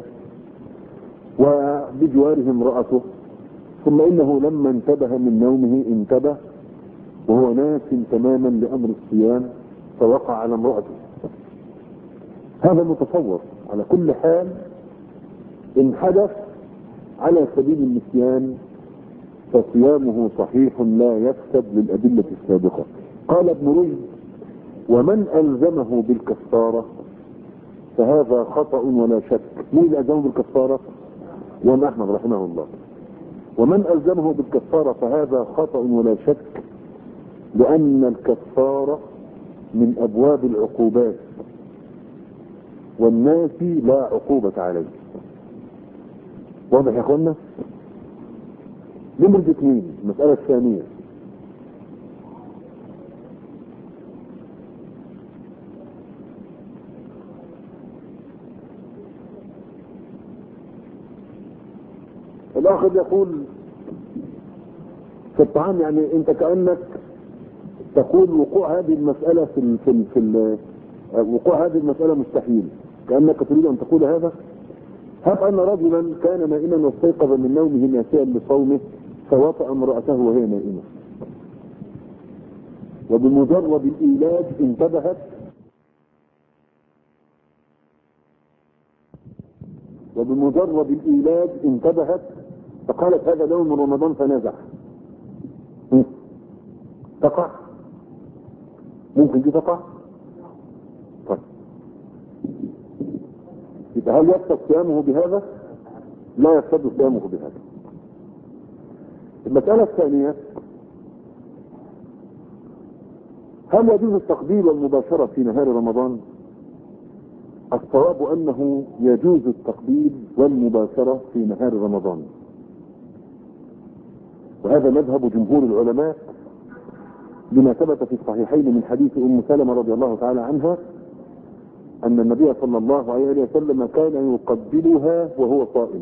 وبجواره امرأته، ثم انه لما انتبه من نومه انتبه وهو ناس تماما لامر الصيام فوقع على امرأته. هذا متصور. على كل حال ان حدث على سبيل النسيان فصيامه صحيح لا يفسد للأدلة السابقة. قال ابن رشد: ومن ألزمه بالكفارة فهذا خطأ ولا شك. مين اللي ألزمه بالكفارة؟ الإمام أحمد رحمه الله. ومن ألزمه بالكفارة فهذا خطأ ولا شك، لأن الكفارة من أبواب العقوبات، والناس لا عقوبة عليه. واضح يا اخوانا؟ نمرة اثنين، المسألة الثانية: الآخر يقول في الطعام، يعني انت كأنك تقول وقوع هذه المسألة في ال في ال في ال وقوع هذه المسألة مستحيل، كأنك تريد ان تقول هذا. هب ان رجلا كان نائما واستيقظ من نومه ناسيا لصومه فوطأ امرأته وهي نائمة، وبمجرد الإيلاج انتبهت وبمجرد الإيلاج انتبهت فقالت هذا نوم من رمضان فنزح. تقع؟ ممكن دي تقع؟ يبقى هل يفسد صيامه بهذا؟ لا يفسد صيامه بهذا. المسألة الثانية، هل يجوز التقبيل والمباشرة في نهار رمضان؟ الصواب أنه يجوز التقبيل والمباشرة في نهار رمضان، وهذا مذهب جمهور العلماء لما ثبت في الصحيحين من حديث أم سلمة رضي الله تعالى عنها أن النبي صلى الله عليه وسلم كان يقبلها وهو صائم.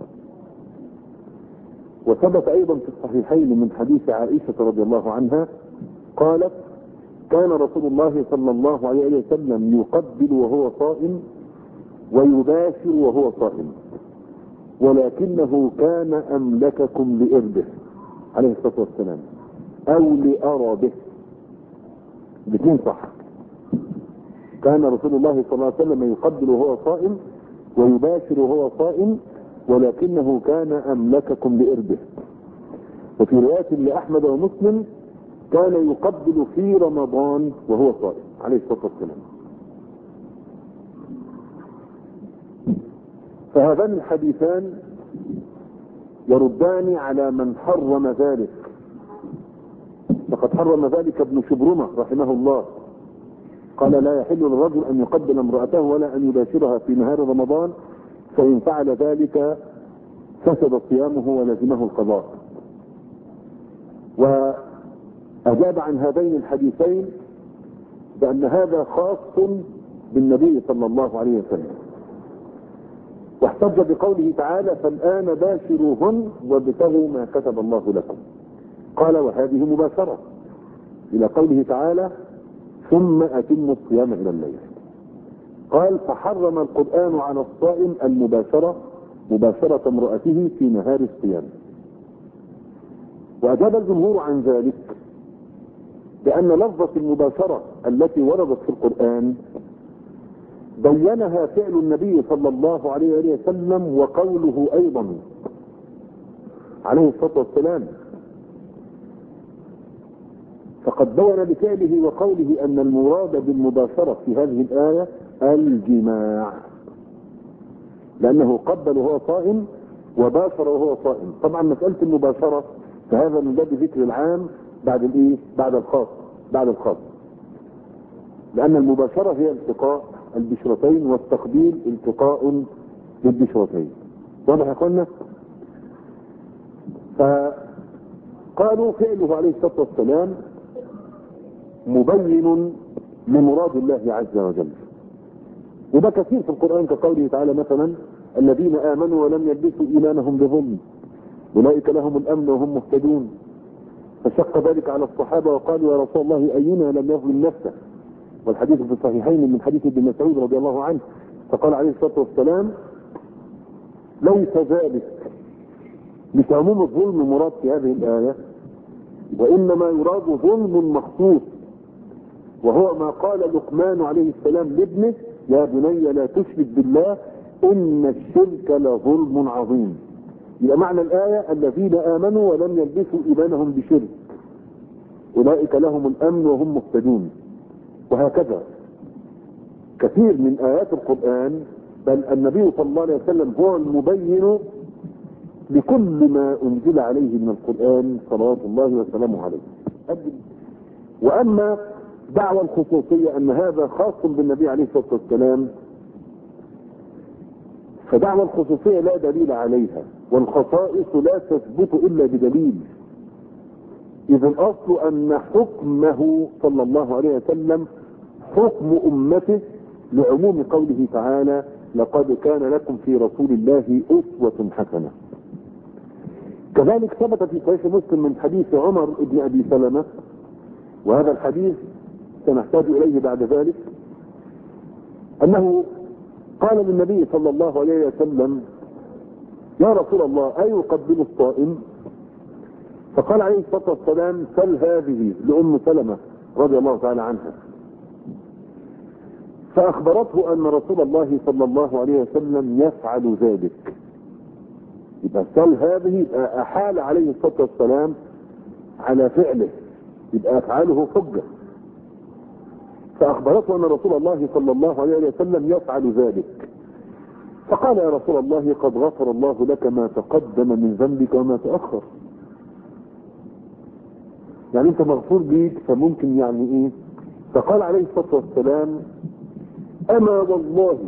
وثبت أيضا في الصحيحين من حديث عائشة رضي الله عنها قالت كان رسول الله صلى الله عليه وسلم يقبل وهو صائم ويباشر وهو صائم، ولكنه كان أملككم لإربه عليه الصلاة والسلام أو لأربه، الاثنين صح. كان رسول الله صلى الله عليه وسلم يقبل وهو صائم ويباشر وهو صائم، ولكنه كان أملككم لإربه. وفي رواية لأحمد ومسلم كان يقبل في رمضان وهو صائم عليه الصلاة والسلام. فهذان الحديثان يردان على من حرم ذلك، فقد حرم ذلك ابن شبرمة رحمه الله، قال لا يحل للرجل أن يقبل امرأته ولا أن يباشرها في نهار رمضان، فإن فعل ذلك فسد صيامه ولزمه القضاء. وأجاب عن هذين الحديثين بأن هذا خاص بالنبي صلى الله عليه وسلم، واحتج بقوله تعالى فالآن باشروهن وابتغوا ما كتب الله لكم، قال وهذه مباشرة، إلى قوله تعالى ثم أتموا الصيام إلى الليل. قال فحرم القرآن على الصائم المباشرة مباشرة امرأته في نهار الصيام. وأجاب الجمهور عن ذلك بأن لفظة المباشرة التي وردت في القرآن بينها فعل النبي صلى الله عليه وسلم وقوله أيضا عليه الصلاة والسلام، فقد بين بفعله وقوله أن المراد بالمباشرة في هذه الآية الجماع، لأنه قبل وهو صائم وباشر وهو صائم. طبعا مسألة المباشرة فهذا من باب ذكر العام بعد الايه؟ بعد الخاص، بعد الخاص، لأن المباشرة هي التقاء البشرتين والتقبيل التقاء بالبشرتين. واضح يا اخوانا؟ فقالوا فعله عليه الصلاة والسلام مبين لمراد الله عز وجل، وده كثير في القرآن كقوله تعالى مثلا الذين آمنوا ولم يلبسوا إيمانهم بظلم أولئك لهم الأمن وهم مهتدون. فشق ذلك على الصحابة وقالوا يا رسول الله أينا لم يظلم نفسه، والحديث في الصحيحين من حديث ابن مسعود رضي الله عنه، فقال عليه الصلاة والسلام ليس ذلك مش عموم الظلم مراد في هذه الآية، وإنما يراد ظلم مخصوص، وهو ما قال لقمان عليه السلام لابنه يا بني لا تشرك بالله إن الشرك لظلم عظيم. يبقى معنى الآية الذين آمنوا ولم يلبسوا إيمانهم بشرك أولئك لهم الأمن وهم مهتدون. وهكذا كثير من آيات القرآن، بل النبي صلى الله عليه وسلم هو المبين لكل ما أنزل عليه من القرآن صلوات الله وسلامه عليه. وأما دعوى الخصوصية أن هذا خاص بالنبي عليه الصلاة والسلام، فدعوى الخصوصية لا دليل عليها، والخصائص لا تثبت إلا بدليل. إذا الأصل أن حكمه صلى الله عليه وسلم حكم أمته لعموم قوله تعالى لقد كان لكم في رسول الله أسوة حسنة. كذلك ثبت في صحيح مسلم من حديث عمر بن أبي سلمة، وهذا الحديث سنحتاج إليه بعد ذلك، أنه قال للنبي صلى الله عليه وسلم يا رسول الله أيقبل الصائم؟ فقال عليه الصلاة والسلام سل هذه لأم سلمة رضي الله تعالى عنها، فأخبرته أن رسول الله صلى الله عليه وسلم يفعل ذلك. يبقى سل هذه يبقى أحال عليه الصلاة والسلام على فعله، يبقى أفعاله حجة. فأخبرته أن رسول الله صلى الله عليه وسلم يفعل ذلك، فقال يا رسول الله قد غفر الله لك ما تقدم من ذنبك وما تأخر. يعني انت مغفور بيك، فممكن يعني ايه. فقال عليه الصلاة والسلام اما والله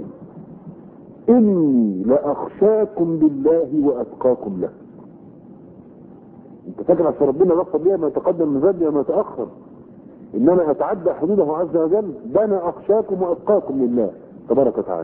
اني لاخشاكم بالله واتقاكم له. انت فاكر عشان ربنا غفر لي ما تقدم من ذنبي وما تأخر ان انا اتعدى حدوده عز وجل؟ ده انا اخشاكم واتقاكم لله تبارك وتعالى.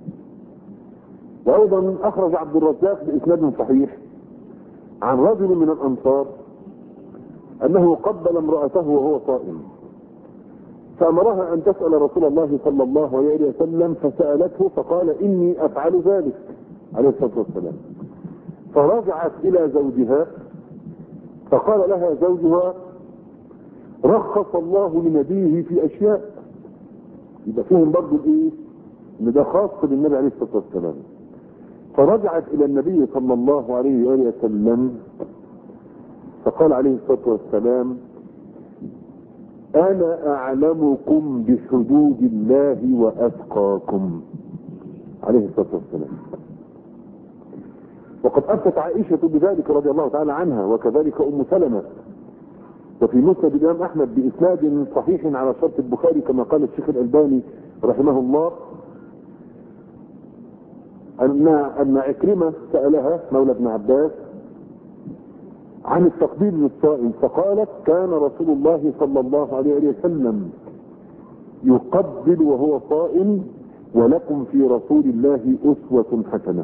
وايضا اخرج عبد الرزاق باسناد صحيح عن رجل من الانصار انه قبل امرأته وهو صائم، فامرها ان تسأل رسول الله صلى الله عليه وسلم، فسألته فقال اني افعل ذلك عليه الصلاة والسلام. فرجعت الى زوجها فقال لها زوجها رخص الله لنبيه في اشياء. يبقى فيهم برضه الايه؟ ان ده خاص بالنبي عليه الصلاة والسلام. فرجعت الى النبي صلى الله عليه وآله وسلم فقال عليه الصلاة والسلام انا اعلمكم بحدود الله واتقاكم عليه الصلاة والسلام. وقد افتت عائشة بذلك رضي الله تعالى عنها، وكذلك ام سلمة. وفي مسند الامام احمد باسناد صحيح على شرط البخاري كما قال الشيخ الالباني رحمه الله ان ان عكرمة سألها مولى ابن عباس عن التقبيل للصائم، فقالت كان رسول الله صلى الله عليه وسلم يقبل وهو صائم ولكم في رسول الله اسوة حسنة.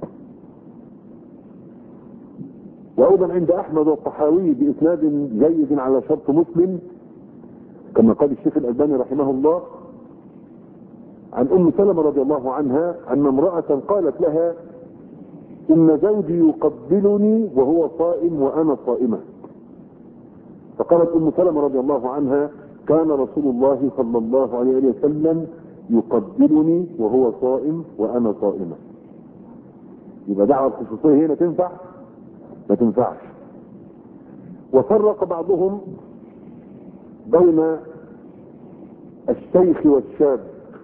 وايضا عند احمد والطحاوي باسناد جيد على شرط مسلم كما قال الشيخ الالباني رحمه الله عن ام سلمة رضي الله عنها ان امرأة قالت لها ان زوجي يقبلني وهو صائم وانا صائمة. فقالت ام سلمة رضي الله عنها كان رسول الله صلى الله عليه وسلم يقبلني وهو صائم وانا صائمة. يبقى دعوة الخصوصية هنا تنفع؟ ما تنفعش. وفرق بعضهم بين الشيخ والشاب،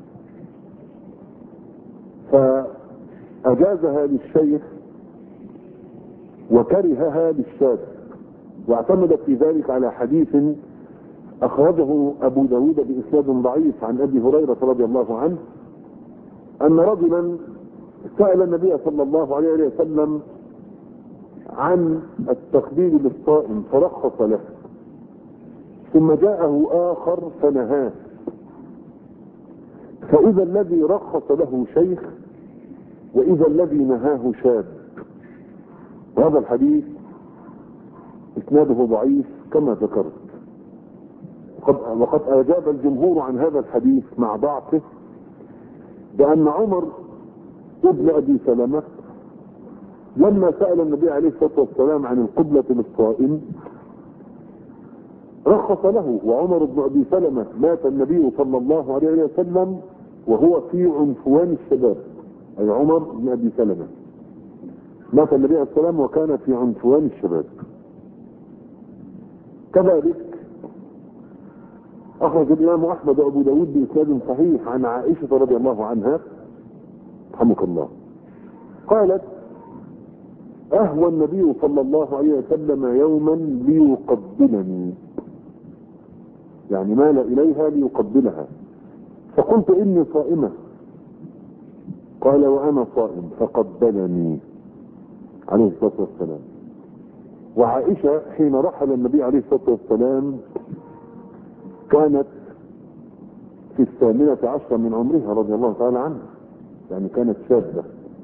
فأجازها للشيخ وكرهها للشاب، واعتمدت في ذلك على حديث أخرجه أبو داود بإسناد ضعيف عن أبي هريرة رضي الله عنه أن رجلا سأل النبي صلى الله عليه وسلم عن التقبيل للصائم فرخص له، ثم جاءه آخر فنهاه، فإذا الذي رخص له شيخ وإذا الذي نهاه شاب. وهذا الحديث إسناده ضعيف كما ذكرت. وقد أجاب الجمهور عن هذا الحديث مع ضعفه بأن عمر ابن أبي سلمة لما سأل النبي عليه الصلاة والسلام عن القبلة للصائم رخص له. وعمر بن أبي سلمة مات النبي صلى الله عليه وسلم وهو في عنفوان الشباب، أي عمر بن أبي سلمة مات النبي عليه الصلاة والسلام وكان في عنفوان الشباب. كذلك أخرج الإمام أحمد وأبو داود بإسناد صحيح عن عائشة رضي الله عنها رحمك الله قالت أهوى النبي صلى الله عليه وسلم يوما ليقبلني، يعني مال إليها ليقبلها، فقلت إني صائمة، قال وأنا صائم، فقبلني عليه الصلاة والسلام. وعائشة حين رحل النبي عليه الصلاة والسلام كانت في الثامنة عشرة من عمرها رضي الله تعالى عنها، يعني كانت شابة.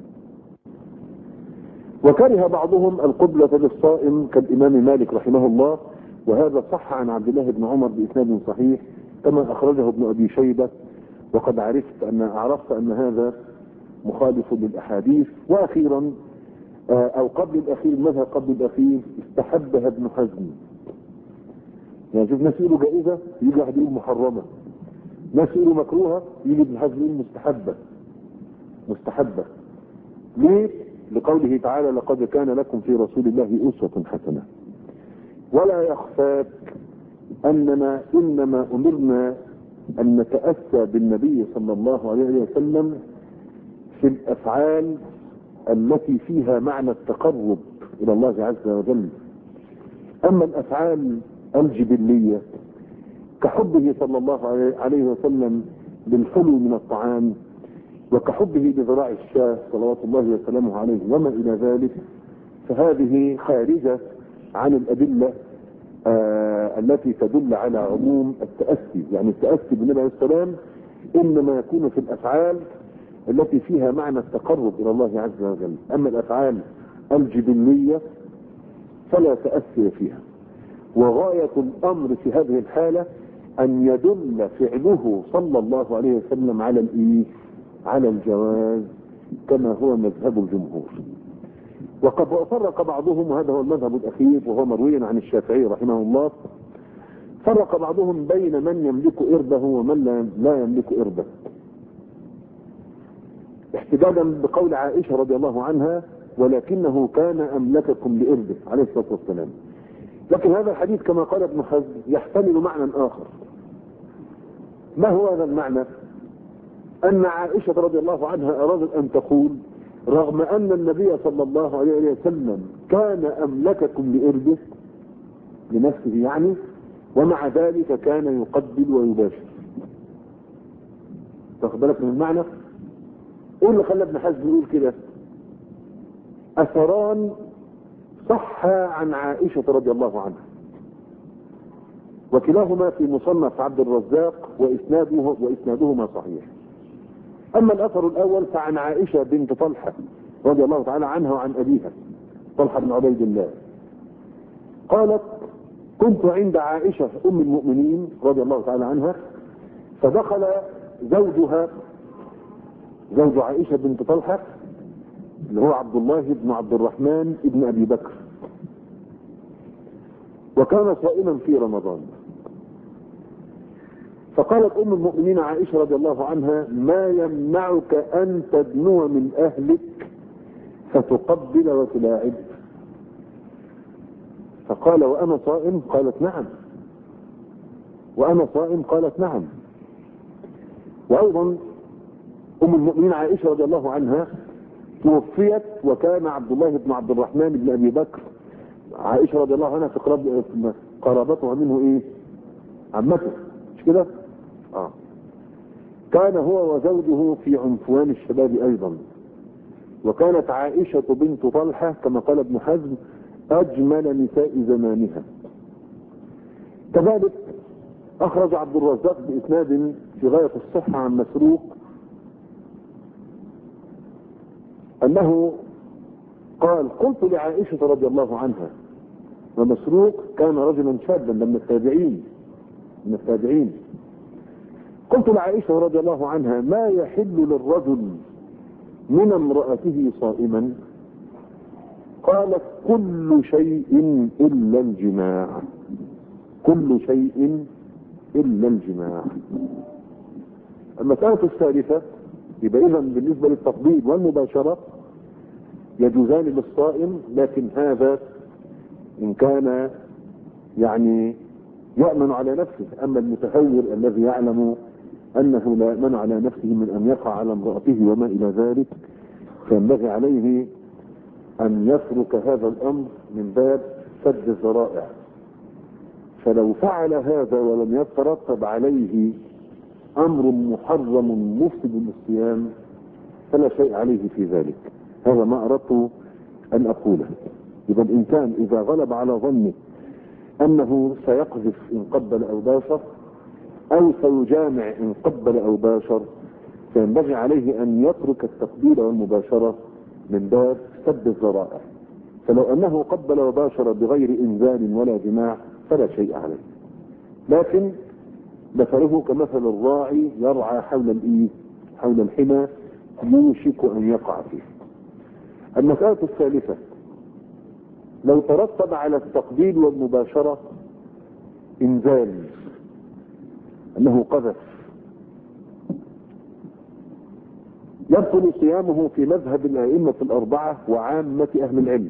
وكره بعضهم القبلة للصائم كالإمام مالك رحمه الله، وهذا صح عن عبد الله بن عمر بإسناد صحيح كما أخرجه ابن أبي شيبة. وقد عرفت أن عرفت أن هذا مخالف للأحاديث. وأخيرا أو قبل الأخير، المذهب قبل الأخير استحبها ابن حزم. يعني شوف ناس يقولوا جائزة يجي واحد يقول محرمة، ناس يقولوا مكروهة يجي ابن حزم يقول مستحبة. مستحبة ليه؟ لقوله تعالى لقد كان لكم في رسول الله أسوة حسنة. ولا يخفاك أننا إنما أمرنا أن نتأسى بالنبي صلى الله عليه وسلم في الافعال التي فيها معنى التقرب الى الله عز وجل. اما الافعال الجبلية كحبه صلى الله عليه وسلم بالحلو من الطعام، وكحبه بذراع الشاة صلوات الله وسلامه عليه وما الى ذلك، فهذه خارجة عن الادلة آه التي تدل على عموم التأسي. يعني التأسي بالنبي عليه السلام انما يكون في الافعال التي فيها معنى التقرب الى الله عز وجل. اما الافعال الجبلية فلا تأسي فيها. وغاية الامر في هذه الحالة ان يدل فعله صلى الله عليه وسلم على الايه؟ على الجواز كما هو مذهب الجمهور. وقد فرق بعضهم، وهذا هو المذهب الاخير وهو مروي عن الشافعي رحمه الله، فرق بعضهم بين من يملك اربه ومن لا يملك اربه، احتجاجا بقول عائشة رضي الله عنها ولكنه كان املككم لاربه عليه الصلاة والسلام. لكن هذا الحديث كما قال ابن حزم يحتمل معنى اخر. ما هو هذا المعنى؟ ان عائشة رضي الله عنها ارادت ان تقول رغم ان النبي صلى الله عليه وسلم كان املككم لاربه لنفسه يعني، ومع ذلك كان يقبل ويباشر. تاخد بالك من المعنى؟ ايه اللي خلى ابن حزم يقول كده؟ اثران صح عن عائشة رضي الله عنها، وكلاهما في مصنف عبد الرزاق واسناده واسنادهما صحيح. اما الاثر الاول فعن عائشة بنت طلحة رضي الله تعالى عنها وعن ابيها طلحة بن عبيد الله قالت كنت عند عائشة ام المؤمنين رضي الله تعالى عنها، فدخل زوجها زوج عائشة بنت طلحة اللي هو عبد الله بن عبد الرحمن ابن ابي بكر، وكان صائما في رمضان. فقالت ام المؤمنين عائشة رضي الله عنها ما يمنعك ان تدنو من اهلك فتقبل وتلاعب؟ فقال وانا صائم؟ قالت نعم. وانا صائم؟ قالت نعم. وايضا ام المؤمنين عائشة رضي الله عنها توفيت وكان عبد الله بن عبد الرحمن بن ابي بكر، عائشة رضي الله عنها في قرابتها منه ايه؟ عمته، مش كده؟ اه كان هو وزوجه في عنفوان الشباب ايضا. وكانت عائشة بنت طلحة كما قال ابن حزم اجمل نساء زمانها. كذلك اخرج عبد الرزاق باسناد في غاية الصحة عن مسروق انه قال قلت لعائشة رضي الله عنها، ومسروق كان رجلا شابا من التابعين من التابعين قلت لعائشة رضي الله عنها ما يحل للرجل من امرأته صائما؟ قالت كل شيء الا الجماع. كل شيء الا الجماع. المسألة الثالثة يبقى اذا بالنسبة للتفضيل والمباشرة يجوزان للصائم، لكن هذا ان كان يعني يأمن على نفسه. اما المتهور الذي يعلم انه لا يأمن على نفسه من ان يقع على امرأته وما الى ذلك، فينبغي عليه ان يترك هذا الامر من باب سد الذرائع. فلو فعل هذا ولم يترتب عليه امر محرم مفسد للصيام فلا شيء عليه في ذلك. هذا ما اردت ان اقوله. اذا الانسان اذا غلب على ظنه انه سيقذف ان قبل او باشر او سيجامع ان قبل او باشر، فينبغي عليه ان يترك التقبيل والمباشرة من باب سد الذرائع. فلو انه قبل وباشر بغير انزال ولا جماع فلا شيء عليه، لكن مثله كمثل الراعي يرعى حول الايه؟ حول الحمى يوشك ان يقع فيه. المسألة الثالثة لو ترتب على التقبيل والمباشرة انزال انه قذف، يبطل صيامه في مذهب الائمة الاربعة وعامة اهل العلم،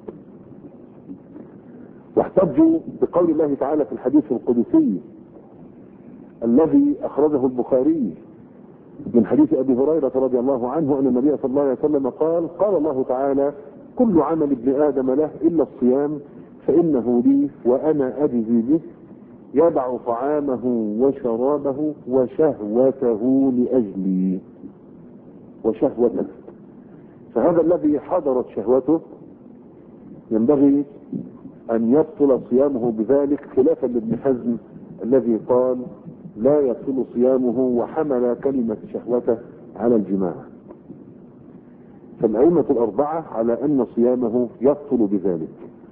واحتجوا بقول الله تعالى في الحديث القدسي الذي اخرجه البخاري من حديث ابي هريره رضي الله عنه ان النبي صلى الله عليه وسلم قال: قال الله تعالى: كل عمل ابن ادم له الا الصيام فانه لي وانا اجزي به، يدع طعامه وشرابه وشهوته لاجلي. وشهوته، فهذا الذي حضرت شهوته ينبغي ان يبطل صيامه بذلك، خلافا لابن حزم الذي قال: لا يبطل صيامه، وحمل كلمة شهوته على الجماع. فالأئمة الأربعة على أن صيامه يبطل بذلك،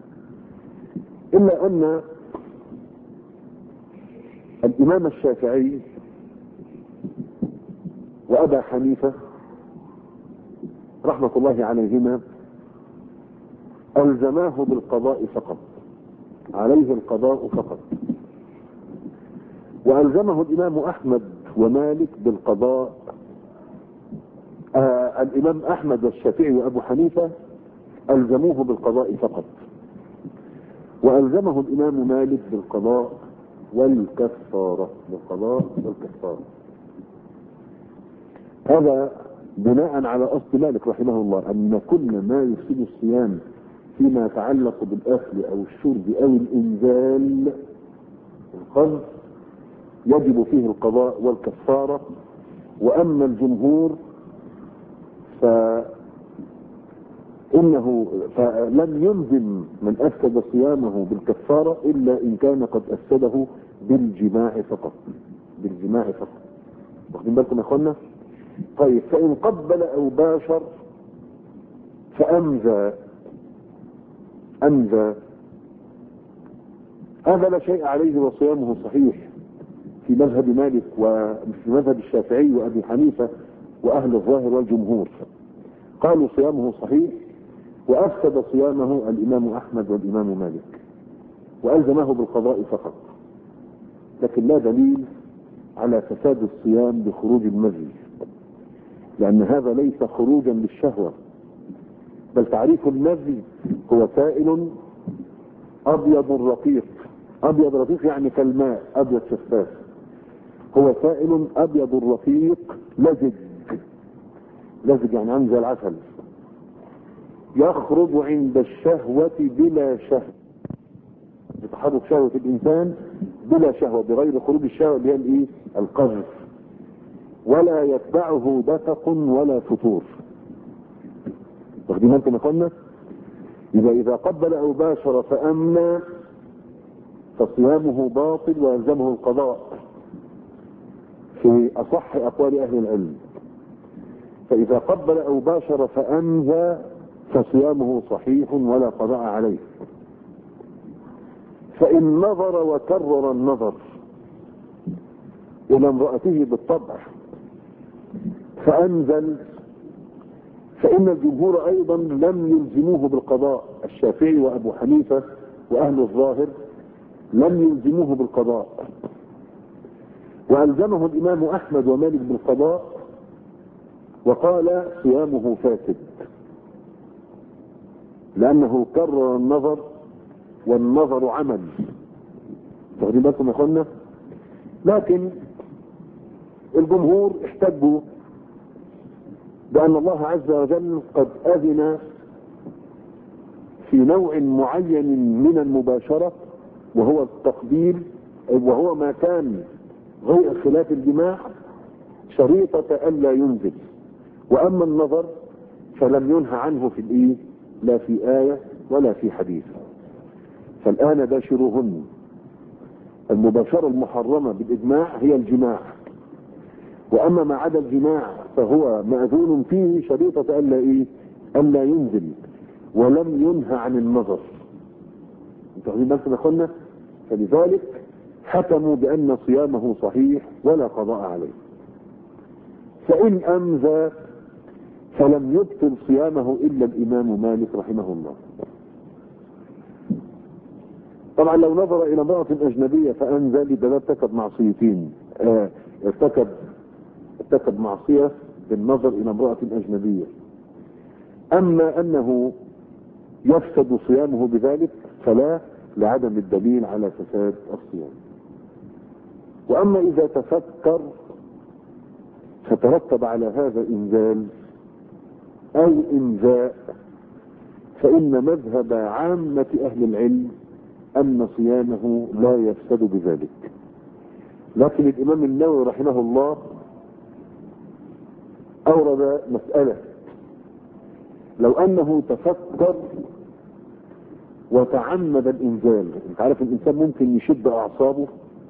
إلا أن الإمام الشافعي وأبا حنيفة رحمة الله عليهما ألزماه بالقضاء فقط، عليه القضاء فقط. وألزمه الإمام أحمد ومالك بالقضاء. آه الإمام أحمد والشافعي وأبو حنيفة ألزموه بالقضاء فقط، وألزمه الإمام مالك بالقضاء والكفارة، بالقضاء والكفارة. هذا بناء على أصل مالك رحمه الله أن كل ما يفسد الصيام فيما يتعلق بالأكل أو الشرب أو الإنزال القذف يجب فيه القضاء والكفارة. وأما الجمهور فإنه فلم يلزم من أفسد صيامه بالكفارة إلا إن كان قد أفسده بالجماع فقط، بالجماع فقط. واخدين بالكم يا اخوانا؟ طيب، فإن قبل أو باشر فأمزى أمزى هذا لا شيء عليه وصيامه صحيح في مذهب مالك وفي مذهب الشافعي وأبي حنيفة وأهل الظاهر والجمهور، قالوا صيامه صحيح. وأفسد صيامه الإمام أحمد والإمام مالك وألزمه بالقضاء فقط، لكن لا دليل على فساد الصيام بخروج المذي، لأن هذا ليس خروجا للشهوة، بل تعريف المذي هو سائل أبيض رقيق. أبيض رقيق يعني كالماء، أبيض شفاف. هو سائل أبيض رقيق لزج، لزج يعني عامل زي العسل، يخرج عند الشهوة بلا شهوة، بتحرك شهوة الإنسان بلا شهوة، بغير خروج الشهوة اللي هي الإيه؟ القذف، ولا يتبعه دفق ولا فتور. واخدين بالكم يا اخوانا؟ يبقى إذا قبل أو باشر فأمنى فصيامه باطل ويلزمه القضاء في أصح أقوال أهل العلم. فإذا قبل أو باشر فأمزى فصيامه صحيح ولا قضاء عليه. فإن نظر وكرر النظر إلى امرأته بالطبع فأنزل فإن الجمهور أيضا لم يلزموه بالقضاء. الشافعي وأبو حنيفة وأهل الظاهر لم يلزموه بالقضاء، وألزمه الإمام أحمد ومالك بالقضاء، وقال صيامه فاسد لأنه كرر النظر، والنظر عمل. واخدين بالكم يا اخوانا؟ لكن الجمهور احتجوا بأن الله عز وجل قد أذن في نوع معين من المباشرة، وهو التقبيل، وهو ما كان غير خلاف الجماع شريطة ألا ينزل. وأما النظر فلم ينهى عنه في الإيه؟ لا في آية ولا في حديث. فالآن باشروهن. المباشرة المحرمة بالإجماع هي الجماع، وأما ما عدا الجماع فهو مأذون فيه شريطة ألا إيه؟ ألا ينزل، ولم ينهى عن النظر. انتوا واخدين بالكم يا اخوانا؟ فلذلك حكموا بأن صيامه صحيح ولا قضاء عليه. فإن أمزى فلم يبطل صيامه إلا الإمام مالك رحمه الله. طبعا لو نظر إلى امرأة أجنبية فأنزل يبقى ارتكب معصيتين، اه ارتكب ارتكب معصية بالنظر إلى امرأة أجنبية. أما أنه يفسد صيامه بذلك فلا، لعدم الدليل على فساد الصيام. وأما إذا تفكر فترتب على هذا إنزال أو إنزاء، فإن مذهب عامة أهل العلم أن صيامه لا يفسد بذلك. لكن الإمام النووي رحمه الله أورد مسألة: لو أنه تفكر وتعمد الإنزال. أنت عارف الإنسان ممكن يشد أعصابه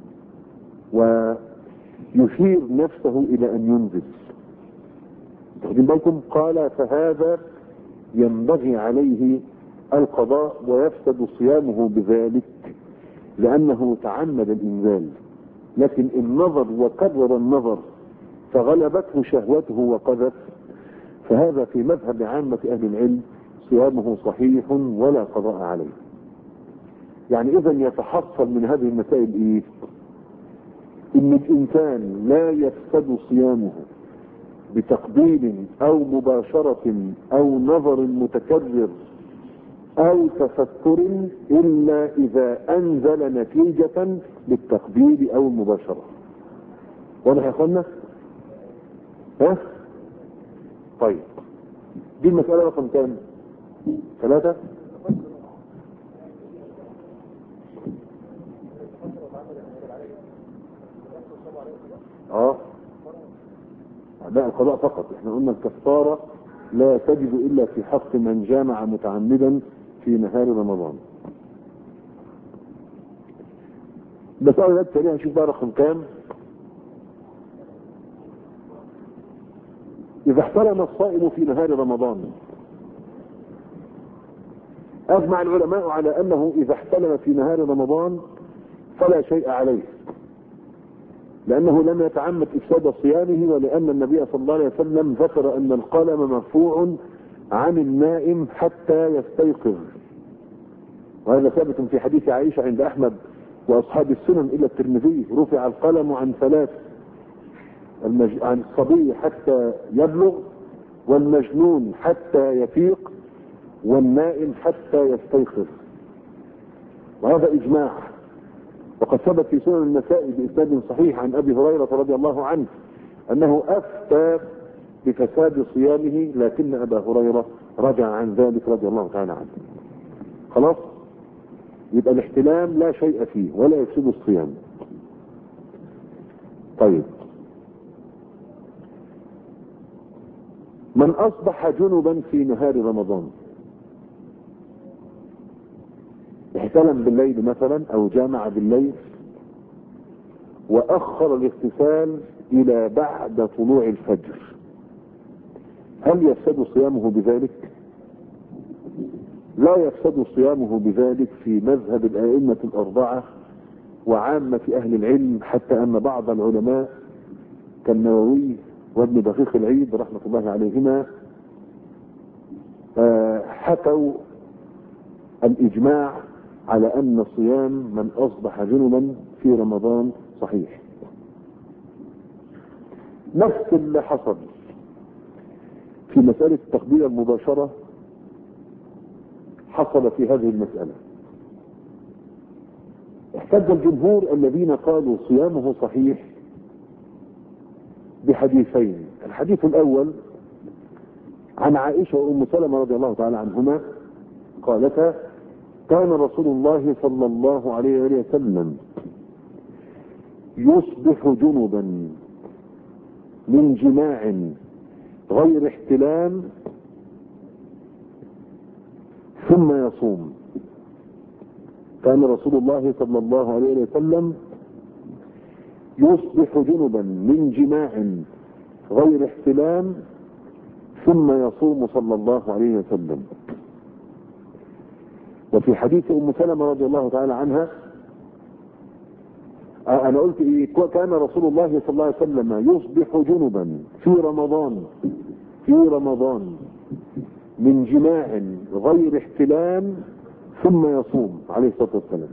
ويثير نفسه إلى أن ينزل. تاخدين بالكم؟ قال: فهذا ينبغي عليه القضاء ويفسد صيامه بذلك لأنه تعمد الإنزال. لكن إن نظر وكرر النظر فغلبته شهوته وقذف، فهذا في مذهب عامة أهل العلم صيامه صحيح ولا قضاء عليه. يعني إذا يتحصل من هذه المسائل إيه؟ إن الإنسان لا يفسد صيامه بتقبيل أو مباشرة أو نظر متكرر أو تفكر إلا إذا أنزل نتيجة للتقبيل أو المباشرة. واضح يا أخوانا؟ ها؟ طيب، دي المسألة رقم كام؟ ثلاثة؟ اه لا، القضاء فقط. احنا قلنا الكفارة لا تجب الا في حق من جامع متعمدا في نهار رمضان. بس اول التالي هنشوف بقى رقم كام. اذا احترم الصائم في نهار رمضان، اجمع العلماء على انه اذا احتلم في نهار رمضان فلا شيء عليه، لأنه لم يتعمد إفساد صيامه، ولأن النبي صلى الله عليه وسلم ذكر أن القلم مرفوع عن النائم حتى يستيقظ، وهذا ثابت في حديث عائشة عند أحمد وأصحاب السنن إلى الترمذي: رفع القلم عن ثلاث: المج... عن الصبي حتى يبلغ، والمجنون حتى يفيق، والنائم حتى يستيقظ. وهذا إجماع، وقد ثبت في سنن النسائي بإسناد صحيح عن أبي هريرة رضي الله عنه أنه أفتى بفساد صيامه، لكن أبا هريرة رجع عن ذلك رضي الله تعالى عنه. خلاص؟ يبقى الاحتلام لا شيء فيه ولا يفسد الصيام. طيب، من أصبح جنبا في نهار رمضان، احتلم بالليل مثلا او جامع بالليل واخر الاغتسال الى بعد طلوع الفجر، هل يفسد صيامه بذلك؟ لا يفسد صيامه بذلك في مذهب الائمة الاربعة وعامة اهل العلم، حتى ان بعض العلماء كالنووي وابن دقيق العيد رحمة الله عليهما حكوا الاجماع على ان صيام من اصبح جنبا في رمضان صحيح. نفس اللي حصل في مسألة التقبيل المباشرة حصل في هذه المسألة. احتج الجمهور الذين قالوا صيامه صحيح بحديثين. الحديث الاول عن عائشة وام سلمة رضي الله تعالى عنهما قالتا: كان رسول الله صلى الله عليه وسلم يصبح جنبا من جماع غير احتلام ثم يصوم. كان رسول الله صلى الله عليه وسلم يصبح جنبا من جماع غير احتلام ثم يصوم صلى الله عليه وسلم. وفي حديث ام سلمة رضي الله تعالى عنها انا قلت ايه؟ كان رسول الله صلى الله عليه وسلم يصبح جنبا في رمضان في رمضان من جماع غير احتلام ثم يصوم عليه الصلاة والسلام.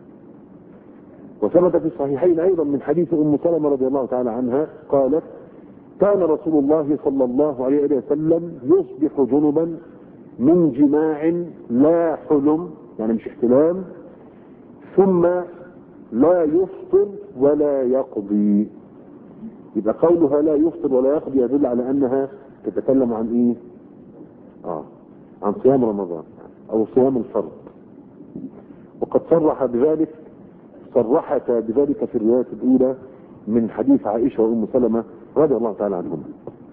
وثبت في الصحيحين ايضا من حديث ام سلمة رضي الله تعالى عنها قالت: كان رسول الله صلى الله عليه وسلم يصبح جنبا من جماع لا حلم، يعني مش احتلام، ثم لا يفطر ولا يقضي. يبقى قولها لا يفطر ولا يقضي يدل على انها تتكلم عن ايه؟ اه عن صيام رمضان او صيام الفرض. وقد صرح بذلك صرحتا بذلك في الرواية الاولى من حديث عائشة وام سلمة رضي الله تعالى عنهما.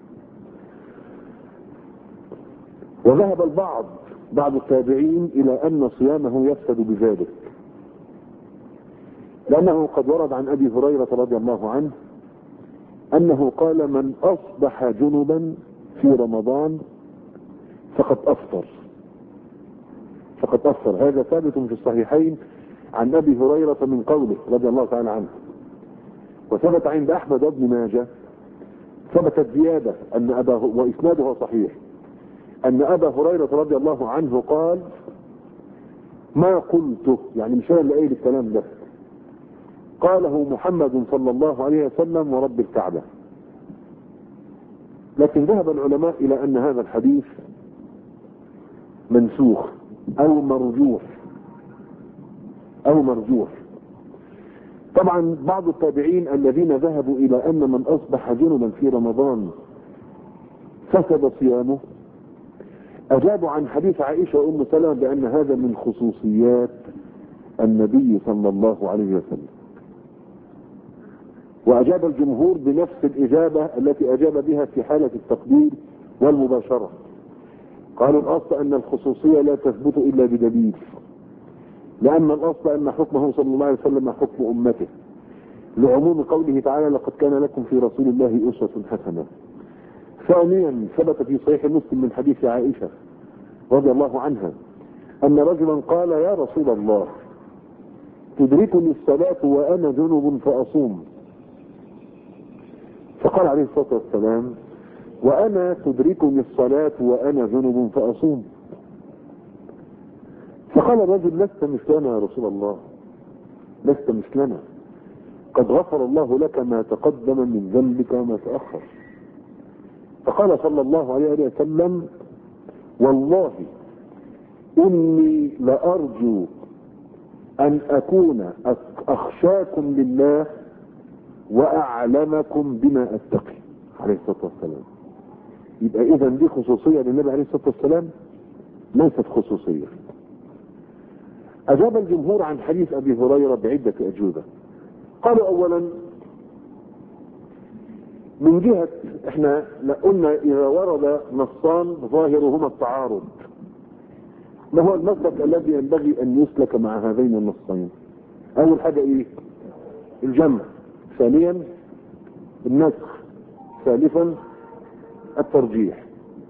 وذهب البعض بعض التابعين الى ان صيامه يفسد بذلك، لانه قد ورد عن ابي هريرة رضي الله عنه انه قال: من اصبح جنبا في رمضان فقد افطر فقد افطر. هذا ثابت في الصحيحين عن ابي هريرة من قوله رضي الله تعالى عنه. وثبت عند احمد بن ماجه ثبتت زيادة ان ابا واسنادها صحيح ان ابا هريرة رضي الله عنه قال: ما قلته، يعني مش انا اللي قايل الكلام ده، قاله محمد صلى الله عليه وسلم ورب الكعبة. لكن ذهب العلماء الى ان هذا الحديث منسوخ او مرجوح او مرجوح. طبعا بعض التابعين الذين ذهبوا الى ان من اصبح جنبا في رمضان فسد صيامه اجابوا عن حديث عائشة وام سلمة بان هذا من خصوصيات النبي صلى الله عليه وسلم. واجاب الجمهور بنفس الاجابة التي اجاب بها في حالة التقدير والمباشرة. قالوا الاصل ان الخصوصية لا تثبت الا بدليل، لان الاصل ان حكمه صلى الله عليه وسلم حكم امته، لعموم قوله تعالى: لقد كان لكم في رسول الله اسوة حسنة. ثانيا ثبت في صحيح مسلم من حديث عائشة رضي الله عنها ان رجلا قال: يا رسول الله، تدركني الصلاة وانا جنب فاصوم. فقال عليه الصلاة والسلام: وانا تدركني الصلاة وانا جنب فاصوم. فقال الرجل: لست مثلنا يا رسول الله، لست مثلنا، قد غفر الله لك ما تقدم من ذنبك وما تأخر. فقال صلى الله عليه وسلم: والله إني لأرجو أن أكون أخشاكم لله وأعلمكم بما أتقي. عليه الصلاة والسلام. يبقى إذا دي خصوصية للنبي عليه الصلاة والسلام؟ ليست خصوصية. أجاب الجمهور عن حديث أبي هريرة بعدة أجوبة. قالوا: أولا، من جهة احنا قلنا إذا ورد نصان ظاهرهما التعارض، ما هو المسلك الذي ينبغي أن يسلك مع هذين النصين؟ أول حاجة إيه؟ الجمع. ثانيا النسخ. ثالثا الترجيح.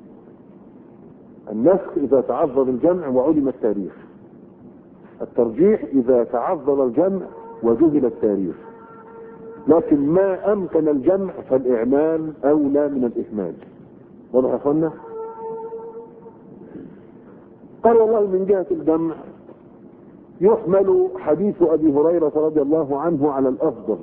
النسخ إذا تعذر الجمع وعلم التاريخ، الترجيح إذا تعذر الجمع وجهل التاريخ. لكن ما أمكن الجمع فالإعمال أولى من الإهمال. واضح يا أخوانا؟ قال: والله من جهة الجمع يحمل حديث أبي هريرة رضي الله عنه على الأفضل،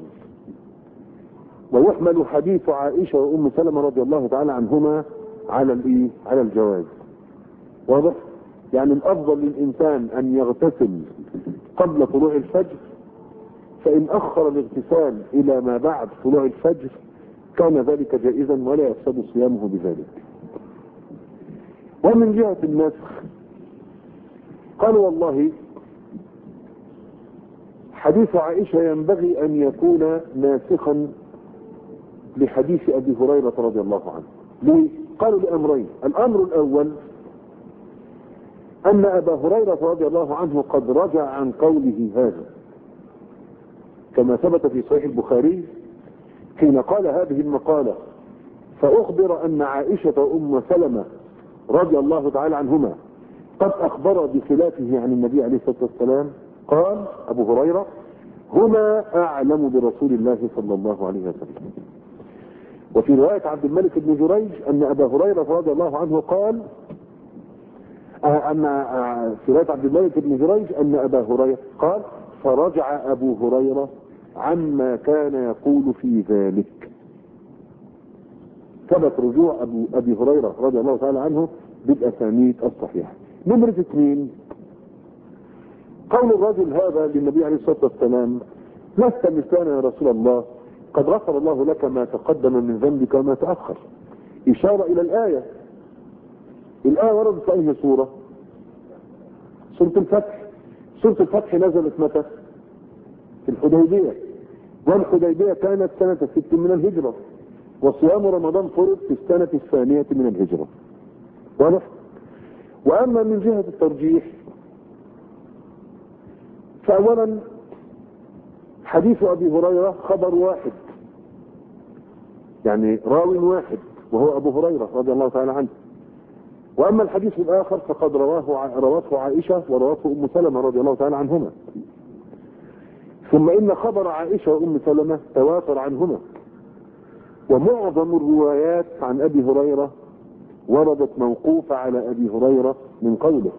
ويحمل حديث عائشة وأم سلمة رضي الله تعالى عنهما على الإيه؟ على الجواز. واضح؟ يعني الأفضل للإنسان أن يغتسل قبل طلوع الفجر، فإن أخر الاغتسال إلى ما بعد طلوع الفجر كان ذلك جائزا ولا يفسد صيامه بذلك. ومن جهة النسخ قالوا: والله حديث عائشة ينبغي أن يكون ناسخا لحديث أبي هريرة رضي الله عنه. ليه؟ قالوا لأمرين. الأمر الأول أن أبا هريرة رضي الله عنه قد رجع عن قوله هذا، كما ثبت في صحيح البخاري حين قال هذه المقالة، فأخبر أن عائشة وأم سلمة رضي الله تعالى عنهما قد أخبر بخلافه عن النبي عليه الصلاة والسلام. قال أبو هريرة: هما أعلم برسول الله صلى الله عليه وسلم. وفي رواية عبد الملك بن جريج أن أبا هريرة رضي الله عنه قال أن في رواية عبد الملك بن جريج أن أبا هريرة قال: فرجع أبو هريرة عما كان يقول في ذلك. ثبت رجوع أبو أبي هريرة رضي الله تعالى عنه بالأسانيد الصحيحة. نمرة اثنين، قول الرجل هذا للنبي عليه الصلاة والسلام: لست مثلنا يا رسول الله، قد غفر الله لك ما تقدم من ذنبك وما تأخر. إشارة إلى الآية. الآية وردت في أي سورة؟ سورة الفتح. سورة الفتح نزلت متى؟ في الحديبية، والحديبية كانت سنة ست من الهجرة، وصيام رمضان فرض في السنة الثانية من الهجرة. واضح؟ وأما من جهة الترجيح فأولا حديث أبي هريرة خبر واحد، يعني راوي واحد وهو أبو هريرة رضي الله تعالى عنه. وأما الحديث الآخر فقد رواه رواه عائشة ورواته أم سلمة رضي الله تعالى عنهما. ثم إن خبر عائشة وأم سلمة تواتر عنهما، ومعظم الروايات عن أبي هريرة وردت موقوفة على أبي هريرة من قوله.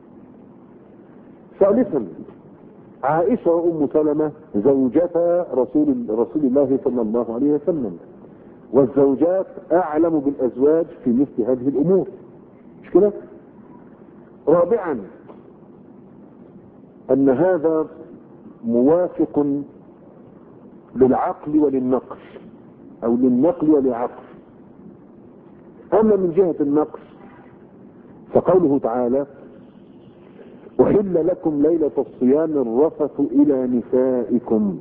ثالثا عائشة وأم سلمة زوجتا رسول رسول الله صلى الله عليه وسلم، والزوجات أعلم بالأزواج في مثل هذه الأمور، مش كده؟ رابعا أن هذا موافق للعقل وللنقل، أو للنقل وللعقل. أما من جهة النقل فقوله تعالى: أحل لكم ليلة الصيام الرفث إلى نسائكم،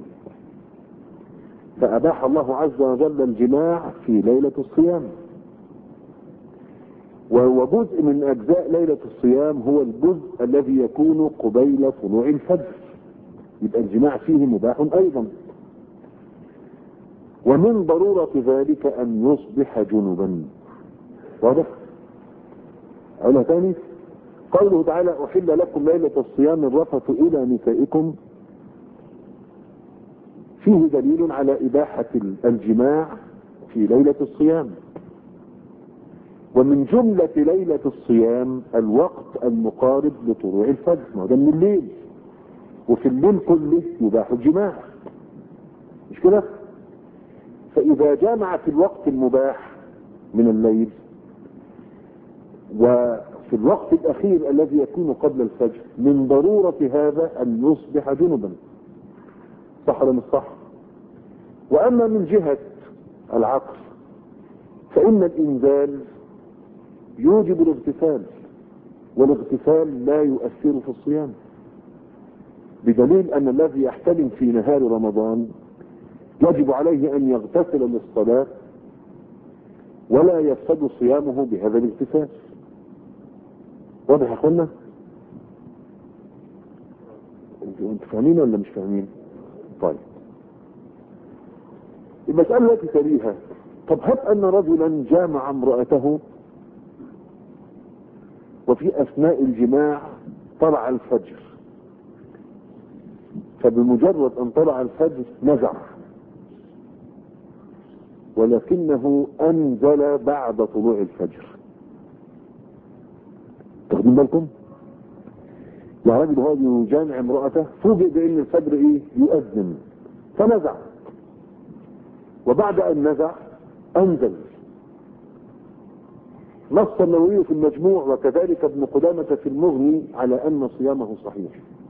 فأباح الله عز وجل الجماع في ليلة الصيام، وهو جزء من أجزاء ليلة الصيام، هو الجزء الذي يكون قبيل طلوع الفجر، يبقى الجماع فيه مباح أيضا. ومن ضرورة ذلك أن يصبح جنبا. واضح؟ أقولها تاني. قوله تعالى: أحل لكم ليلة الصيام الرفث إلى نسائكم، فيه دليل على إباحة الجماع في ليلة الصيام. ومن جملة ليلة الصيام الوقت المقارب لطلوع الفجر، ما ده من الليل، وفي الليل كله يباح الجماع، مش كده؟ فإذا جامع في الوقت المباح من الليل وفي الوقت الأخير الذي يكون قبل الفجر، من ضرورة هذا أن يصبح جنبا. صح ولا مش صح؟ وأما من جهة العقل فإن الإنزال يوجب الاغتسال، والاغتسال لا يؤثر في الصيام، بدليل أن الذي يحتلم في نهار رمضان يجب عليه أن يغتسل للصلاة ولا يفسد صيامه بهذا الاغتسال. واضح يا اخوانا؟ انتوا فاهمين ولا مش فاهمين؟ طيب، المسألة التي تليها: طب هب أن رجلا جامع امرأته وفي أثناء الجماع طلع الفجر، فبمجرد أن طلع الفجر نزع، ولكنه أنزل بعد طلوع الفجر. تاخدين بالكم؟ يا راجل هو يجامع امرأته، فوجئ بأن الفجر إيه؟ يؤذن، فنزع، وبعد أن نزع أنزل. نص النووي في المجموع وكذلك ابن قدامة في المغني على أن صيامه صحيح،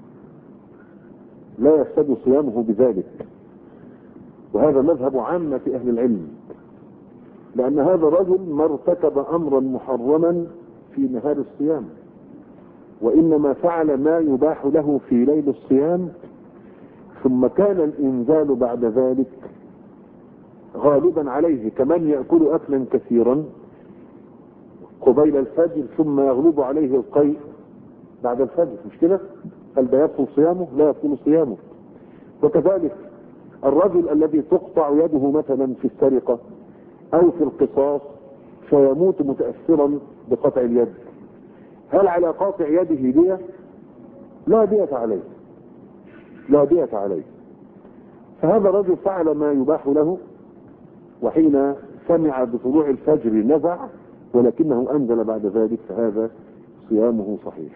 لا يفسد صيامه بذلك، وهذا مذهب عامة أهل العلم، لأن هذا الرجل ما ارتكب أمرا محرما في نهار الصيام، وإنما فعل ما يباح له في ليل الصيام، ثم كان الإنزال بعد ذلك غالبا عليه، كمن يأكل أكلا كثيرا قبيل الفجر ثم يغلب عليه القيء بعد الفجر، مش كده؟ هل ده يبطل صيامه؟ لا يبطل صيامه. وكذلك الرجل الذي تقطع يده مثلا في السرقة أو في القصاص فيموت متأثرا بقطع اليد، هل على قاطع يده دية؟ لا دية عليه، لا دية عليه. فهذا الرجل فعل ما يباح له، وحين سمع بطلوع الفجر نزع، ولكنه أنزل بعد ذلك، فهذا صيامه صحيح.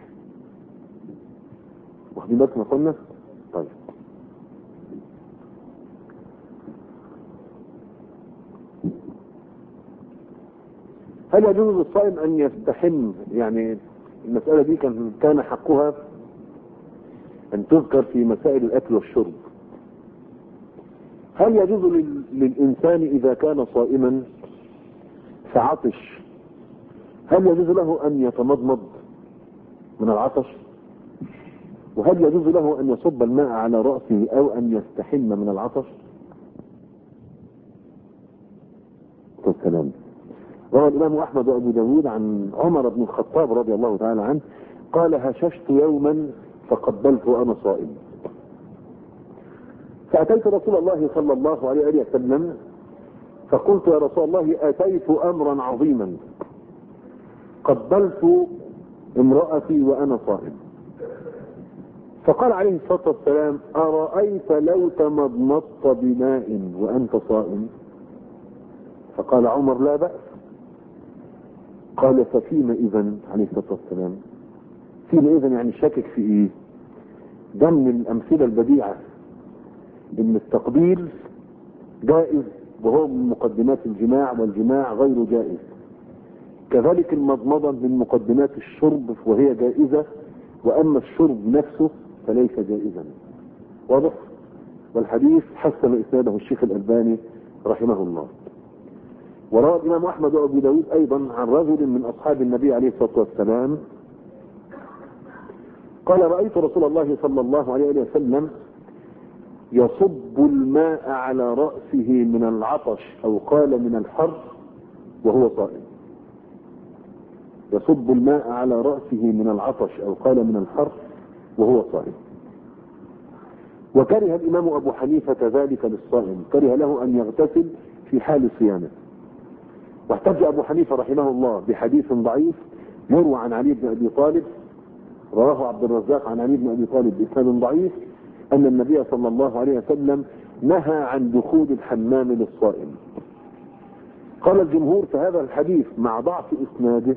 واخدين بالكم يا اخوانا؟ طيب، هل يجوز للصائم أن يستحم؟ يعني المسألة دي كان كان حقها أن تذكر في مسائل الأكل والشرب. هل يجوز للإنسان إذا كان صائما فعطش، هل يجوز له أن يتمضمض من العطش؟ وهل يجوز له أن يصب الماء على رأسه أو أن يستحم من العطش؟ والسلام. روى الإمام أحمد وأبو داود عن عمر بن الخطاب رضي الله تعالى عنه قال: هششت يوما فقبلت وأنا صائم، فأتيت رسول الله صلى الله عليه وسلم فقلت: يا رسول الله، أتيت أمرا عظيما، قبلت امرأتي وأنا صائم. فقال عليه الصلاة والسلام: أرأيت لو تمضمضت بماء وأنت صائم؟ فقال عمر: لا بأس. قال: ففيما إذن عليه الصلاة والسلام؟ فيما إذن يعني شاكك في إيه؟ ده من الأمثلة البديعة إن التقبيل جائز وهو من مقدمات الجماع، والجماع غير جائز. كذلك المضمضة من مقدمات الشرب وهي جائزة، وأما الشرب نفسه فليس جائزا. واضح؟ والحديث حسن إسناده الشيخ الألباني رحمه الله. وروى الإمام أحمد وأبو داود أيضا عن رجل من أصحاب النبي عليه الصلاة والسلام قال: رأيت رسول الله صلى الله عليه وسلم يصب الماء على رأسه من العطش أو قال من الحر وهو صائم. يصب الماء على رأسه من العطش أو قال من الحر وهو صائم. وكره الإمام أبو حنيفة ذلك للصائم، كره له أن يغتسل في حال صيامه. واحتج أبو حنيفة رحمه الله بحديث ضعيف يروى عن علي بن أبي طالب، رواه عبد الرزاق عن علي بن أبي طالب بإسناد ضعيف، أن النبي صلى الله عليه وسلم نهى عن دخول الحمام للصائم. قال الجمهور: فهذا الحديث مع ضعف إسناده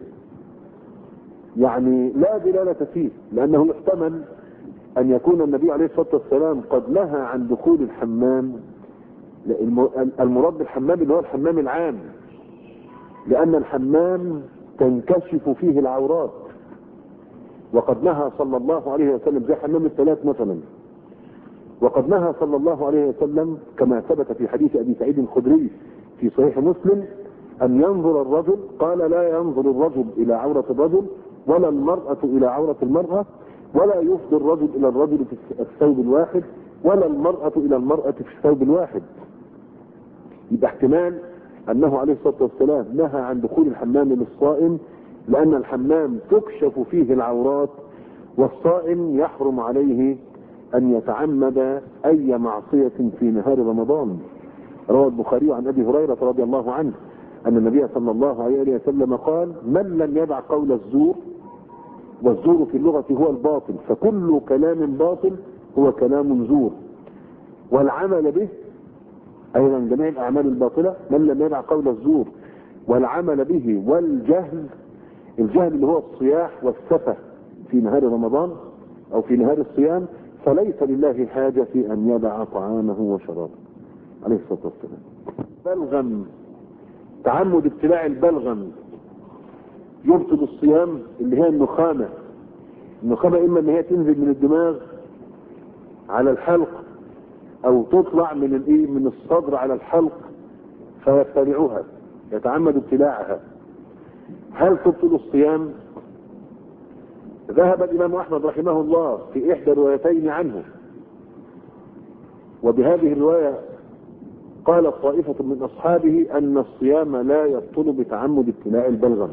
يعني لا دلالة فيه، لأنه يحتمل أن يكون النبي عليه الصلاة والسلام قد نهى عن دخول الحمام. المراد بالحمام اللي هو الحمام العام، لأن الحمام تنكشف فيه العورات، وقد نهى صلى الله عليه وسلم زي حمام الثلاث مثلا، وقد نهى صلى الله عليه وسلم كما ثبت في حديث أبي سعيد الخدري في صحيح مسلم أن ينظر الرجل، قال: لا ينظر الرجل إلى عورة الرجل ولا المرأة إلى عورة المرأة، ولا يفضي الرجل إلى الرجل في الثوب الواحد ولا المرأة إلى المرأة في الثوب الواحد. يبقى احتمال أنه عليه الصلاة والسلام نهى عن دخول الحمام للصائم لأن الحمام تكشف فيه العورات، والصائم يحرم عليه أن يتعمد أي معصية في نهار رمضان. روى البخاري عن أبي هريرة رضي الله عنه أن النبي صلى الله عليه وسلم قال: من لم يدع قول الزور، والزور في اللغة هو الباطل، فكل كلام باطل هو كلام زور، والعمل به أيضا جميع الأعمال الباطلة، من لم يدع قول الزور والعمل به والجهل، الجهل اللي هو الصياح والسفه في نهار رمضان أو في نهار الصيام، فليس لله حاجة في أن يدع طعامه وشرابه عليه الصلاة والسلام. بلغم، تعمد ابتلاع البلغم يبطل الصيام، اللي هي النخامة. النخامة إما أن هي تنزل من الدماغ على الحلق أو تطلع من الإيه من الصدر على الحلق فيبتلعها، يتعمد ابتلاعها. هل تبطل الصيام؟ ذهب الإمام أحمد رحمه الله في إحدى روايتين عنه، وبهذه الرواية قال طائفة من أصحابه أن الصيام لا يبطل بتعمد ابتلاع البلغم.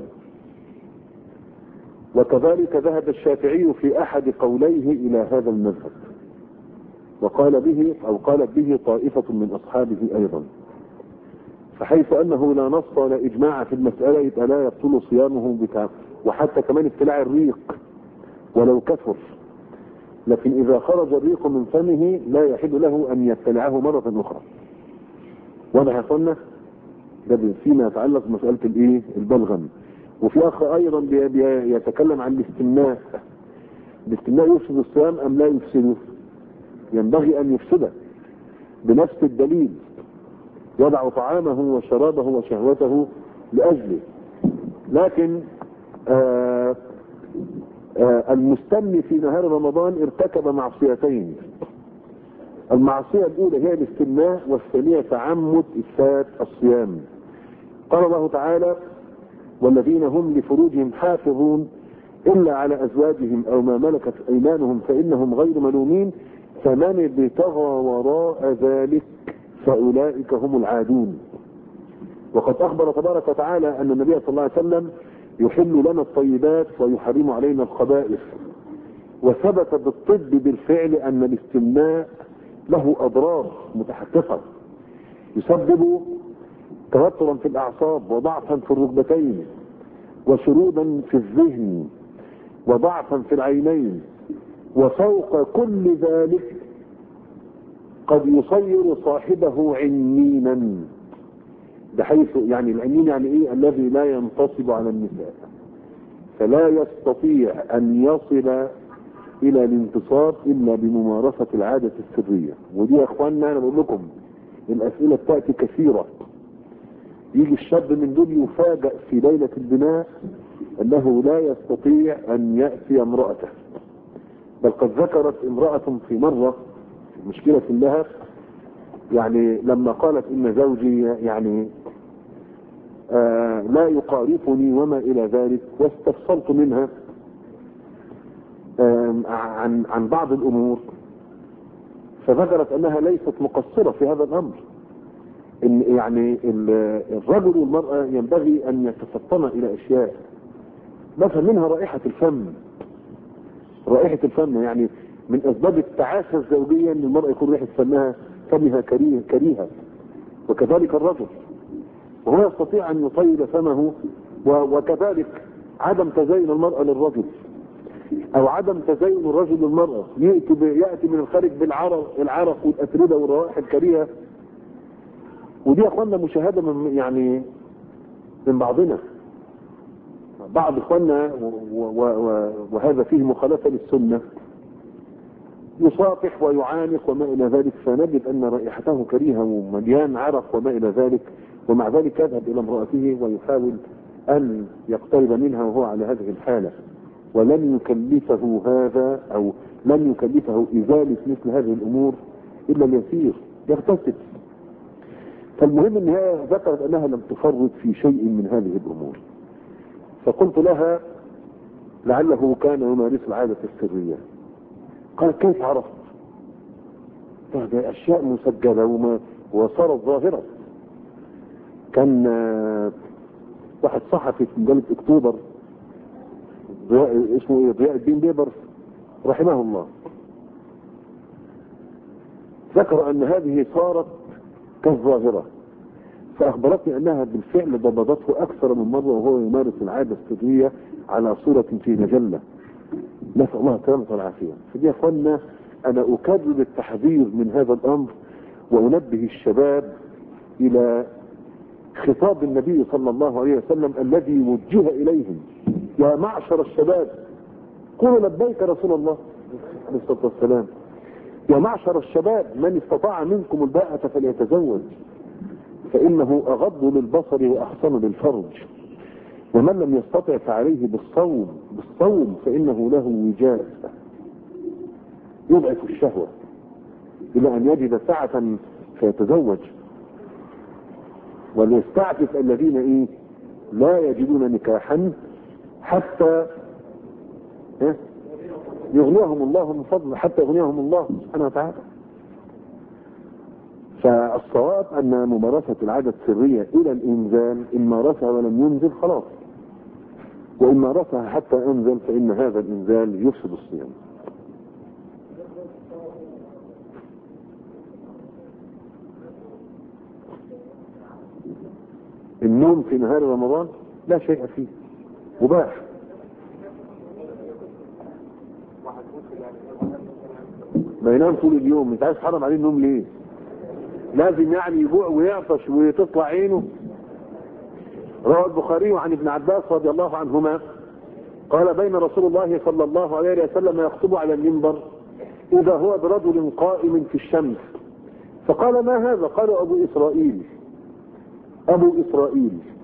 وكذلك ذهب الشافعي في أحد قوليه إلى هذا المذهب، وقال به أو قالت به طائفة من أصحابه أيضا. فحيث أنه لا نص ولا إجماع في المسألة يبقى لا يبطل صيامه بتعمد. وحتى كمان ابتلاع الريق ولو كثر، لكن إذا خرج الريق من فمه لا يحل له أن يبتلعه مرة أخرى. واضح يا ده فيما يتعلق بمسألة الايه البلغم. وفي اخر ايضا يتكلم عن الاستمناء. الاستمناء يفسد الصيام ام لا يفسده؟ ينبغي ان يفسده بنفس الدليل، يضع طعامه وشرابه وشهوته لاجله. لكن آآ آآ المستمن في نهار رمضان ارتكب معصيتين. المعصية الأولى هي الاستمناء، والثانية تعمد إفساد الصيام. قال الله تعالى: والذين هم لفروجهم حافظون إلا على أزواجهم أو ما ملكت أيمانهم فإنهم غير ملومين فمن ابتغى وراء ذلك فأولئك هم العادون. وقد أخبر تبارك وتعالى أن النبي صلى الله عليه وسلم يحل لنا الطيبات ويحرم علينا الخبائث. وثبت بالطب بالفعل أن الاستمناء له أضرار متحققة، يسبب توترا في الأعصاب وضعفا في الركبتين وشرودا في الذهن وضعفا في العينين، وفوق كل ذلك قد يصير صاحبه عنينا، بحيث يعني العنين يعني ايه؟ الذي لا ينتصب على النساء، فلا يستطيع ان يصل الى الانتصاب الا بممارسة العادة السرية. ودي يا اخواننا انا بقول لكم الاسئلة تأتي كثيرة. يجي الشاب من دول يفاجأ في ليلة البناء انه لا يستطيع ان يأتي امرأته، بل قد ذكرت امرأة في مرة مشكلة لها، يعني لما قالت ان زوجي يعني آه لا يقارفني وما الى ذلك، واستفسرت منها آه عن عن بعض الامور، فذكرت انها ليست مقصرة في هذا الامر. ان يعني الرجل والمرأة ينبغي ان يتفطن الى اشياء، مثلا منها رائحة الفم. رائحة الفم يعني من اسباب التعاسة الزوجية ان المرأة يكون ريحة فمها فمها كريه كريهة، وكذلك الرجل، وهو يستطيع ان يطيب فمه. وكذلك عدم تزين المرأة للرجل او عدم تزين الرجل للمرأة، يأتي, يأتي من الخارج بالعرق العرق والاتربة والروائح الكريهة. ودي يا اخوانا مشاهدة من يعني من بعضنا بعض اخواننا، وهذا فيه مخالفة للسنة، يصافح ويعانق وما الى ذلك، فنجد ان رائحته كريهة ومليان عرق وما الى ذلك، ومع ذلك يذهب الى امرأته ويحاول ان يقترب منها وهو على هذه الحالة، ولن يكلفه هذا او لن يكلفه ازالة مثل هذه الامور الا اليسير، يغتسل. فالمهم ان هي ذكرت انها لم تفرط في شيء من هذه الامور. فقلت لها لعله كان يمارس العادة السرية. قالت: كيف عرفت؟ هذه اشياء مسجلة وما وصارت ظاهرة. كان واحد صحفي في مجلة اكتوبر اسمه ايه ضياء الدين بيبرس رحمه الله، ذكر ان هذه صارت كالظاهرة، فاخبرتني انها بالفعل ضبطته اكثر من مرة وهو يمارس العادة السرية على صورة في مجلة، نسأل الله السلامة والعافية. فدي يا اخوانا انا اكرر التحذير من هذا الامر، وانبه الشباب الى خطاب النبي صلى الله عليه وسلم الذي وجه اليهم: يا معشر الشباب قولوا لبيك رسول الله عليه الصلاة والسلام. يا معشر الشباب من استطاع منكم الباءة فليتزوج فإنه أغض للبصر وأحسن للفرج، ومن لم يستطع فعليه بالصوم بالصوم فإنه له وجاء يضعف الشهوة إلى أن يجد ساعة فيتزوج. وليستعفف الذين إيه لا يجدون نكاحا حتى يغنيهم الله من فضله، حتى يغنيهم الله سبحانه وتعالى. فالصواب أن ممارسة العادة السرية إلى الإنزال، إن مارسها ولم ينزل خلاص، وإن مارسها حتى أنزل فإن هذا الإنزال يفسد الصيام. النوم في نهار رمضان لا شيء فيه، مباح. ما ينام طول اليوم، انت عايز تحرم عليه النوم ليه؟ لازم يعني يجوع ويعطش وتطلع عينه. روى البخاري عن ابن عباس رضي الله عنهما قال: بين رسول الله صلى الله عليه وسلم يخطب على المنبر إذا هو برجل قائم في الشمس، فقال: ما هذا؟ قال: أبو إسرائيل أبو إسرائيل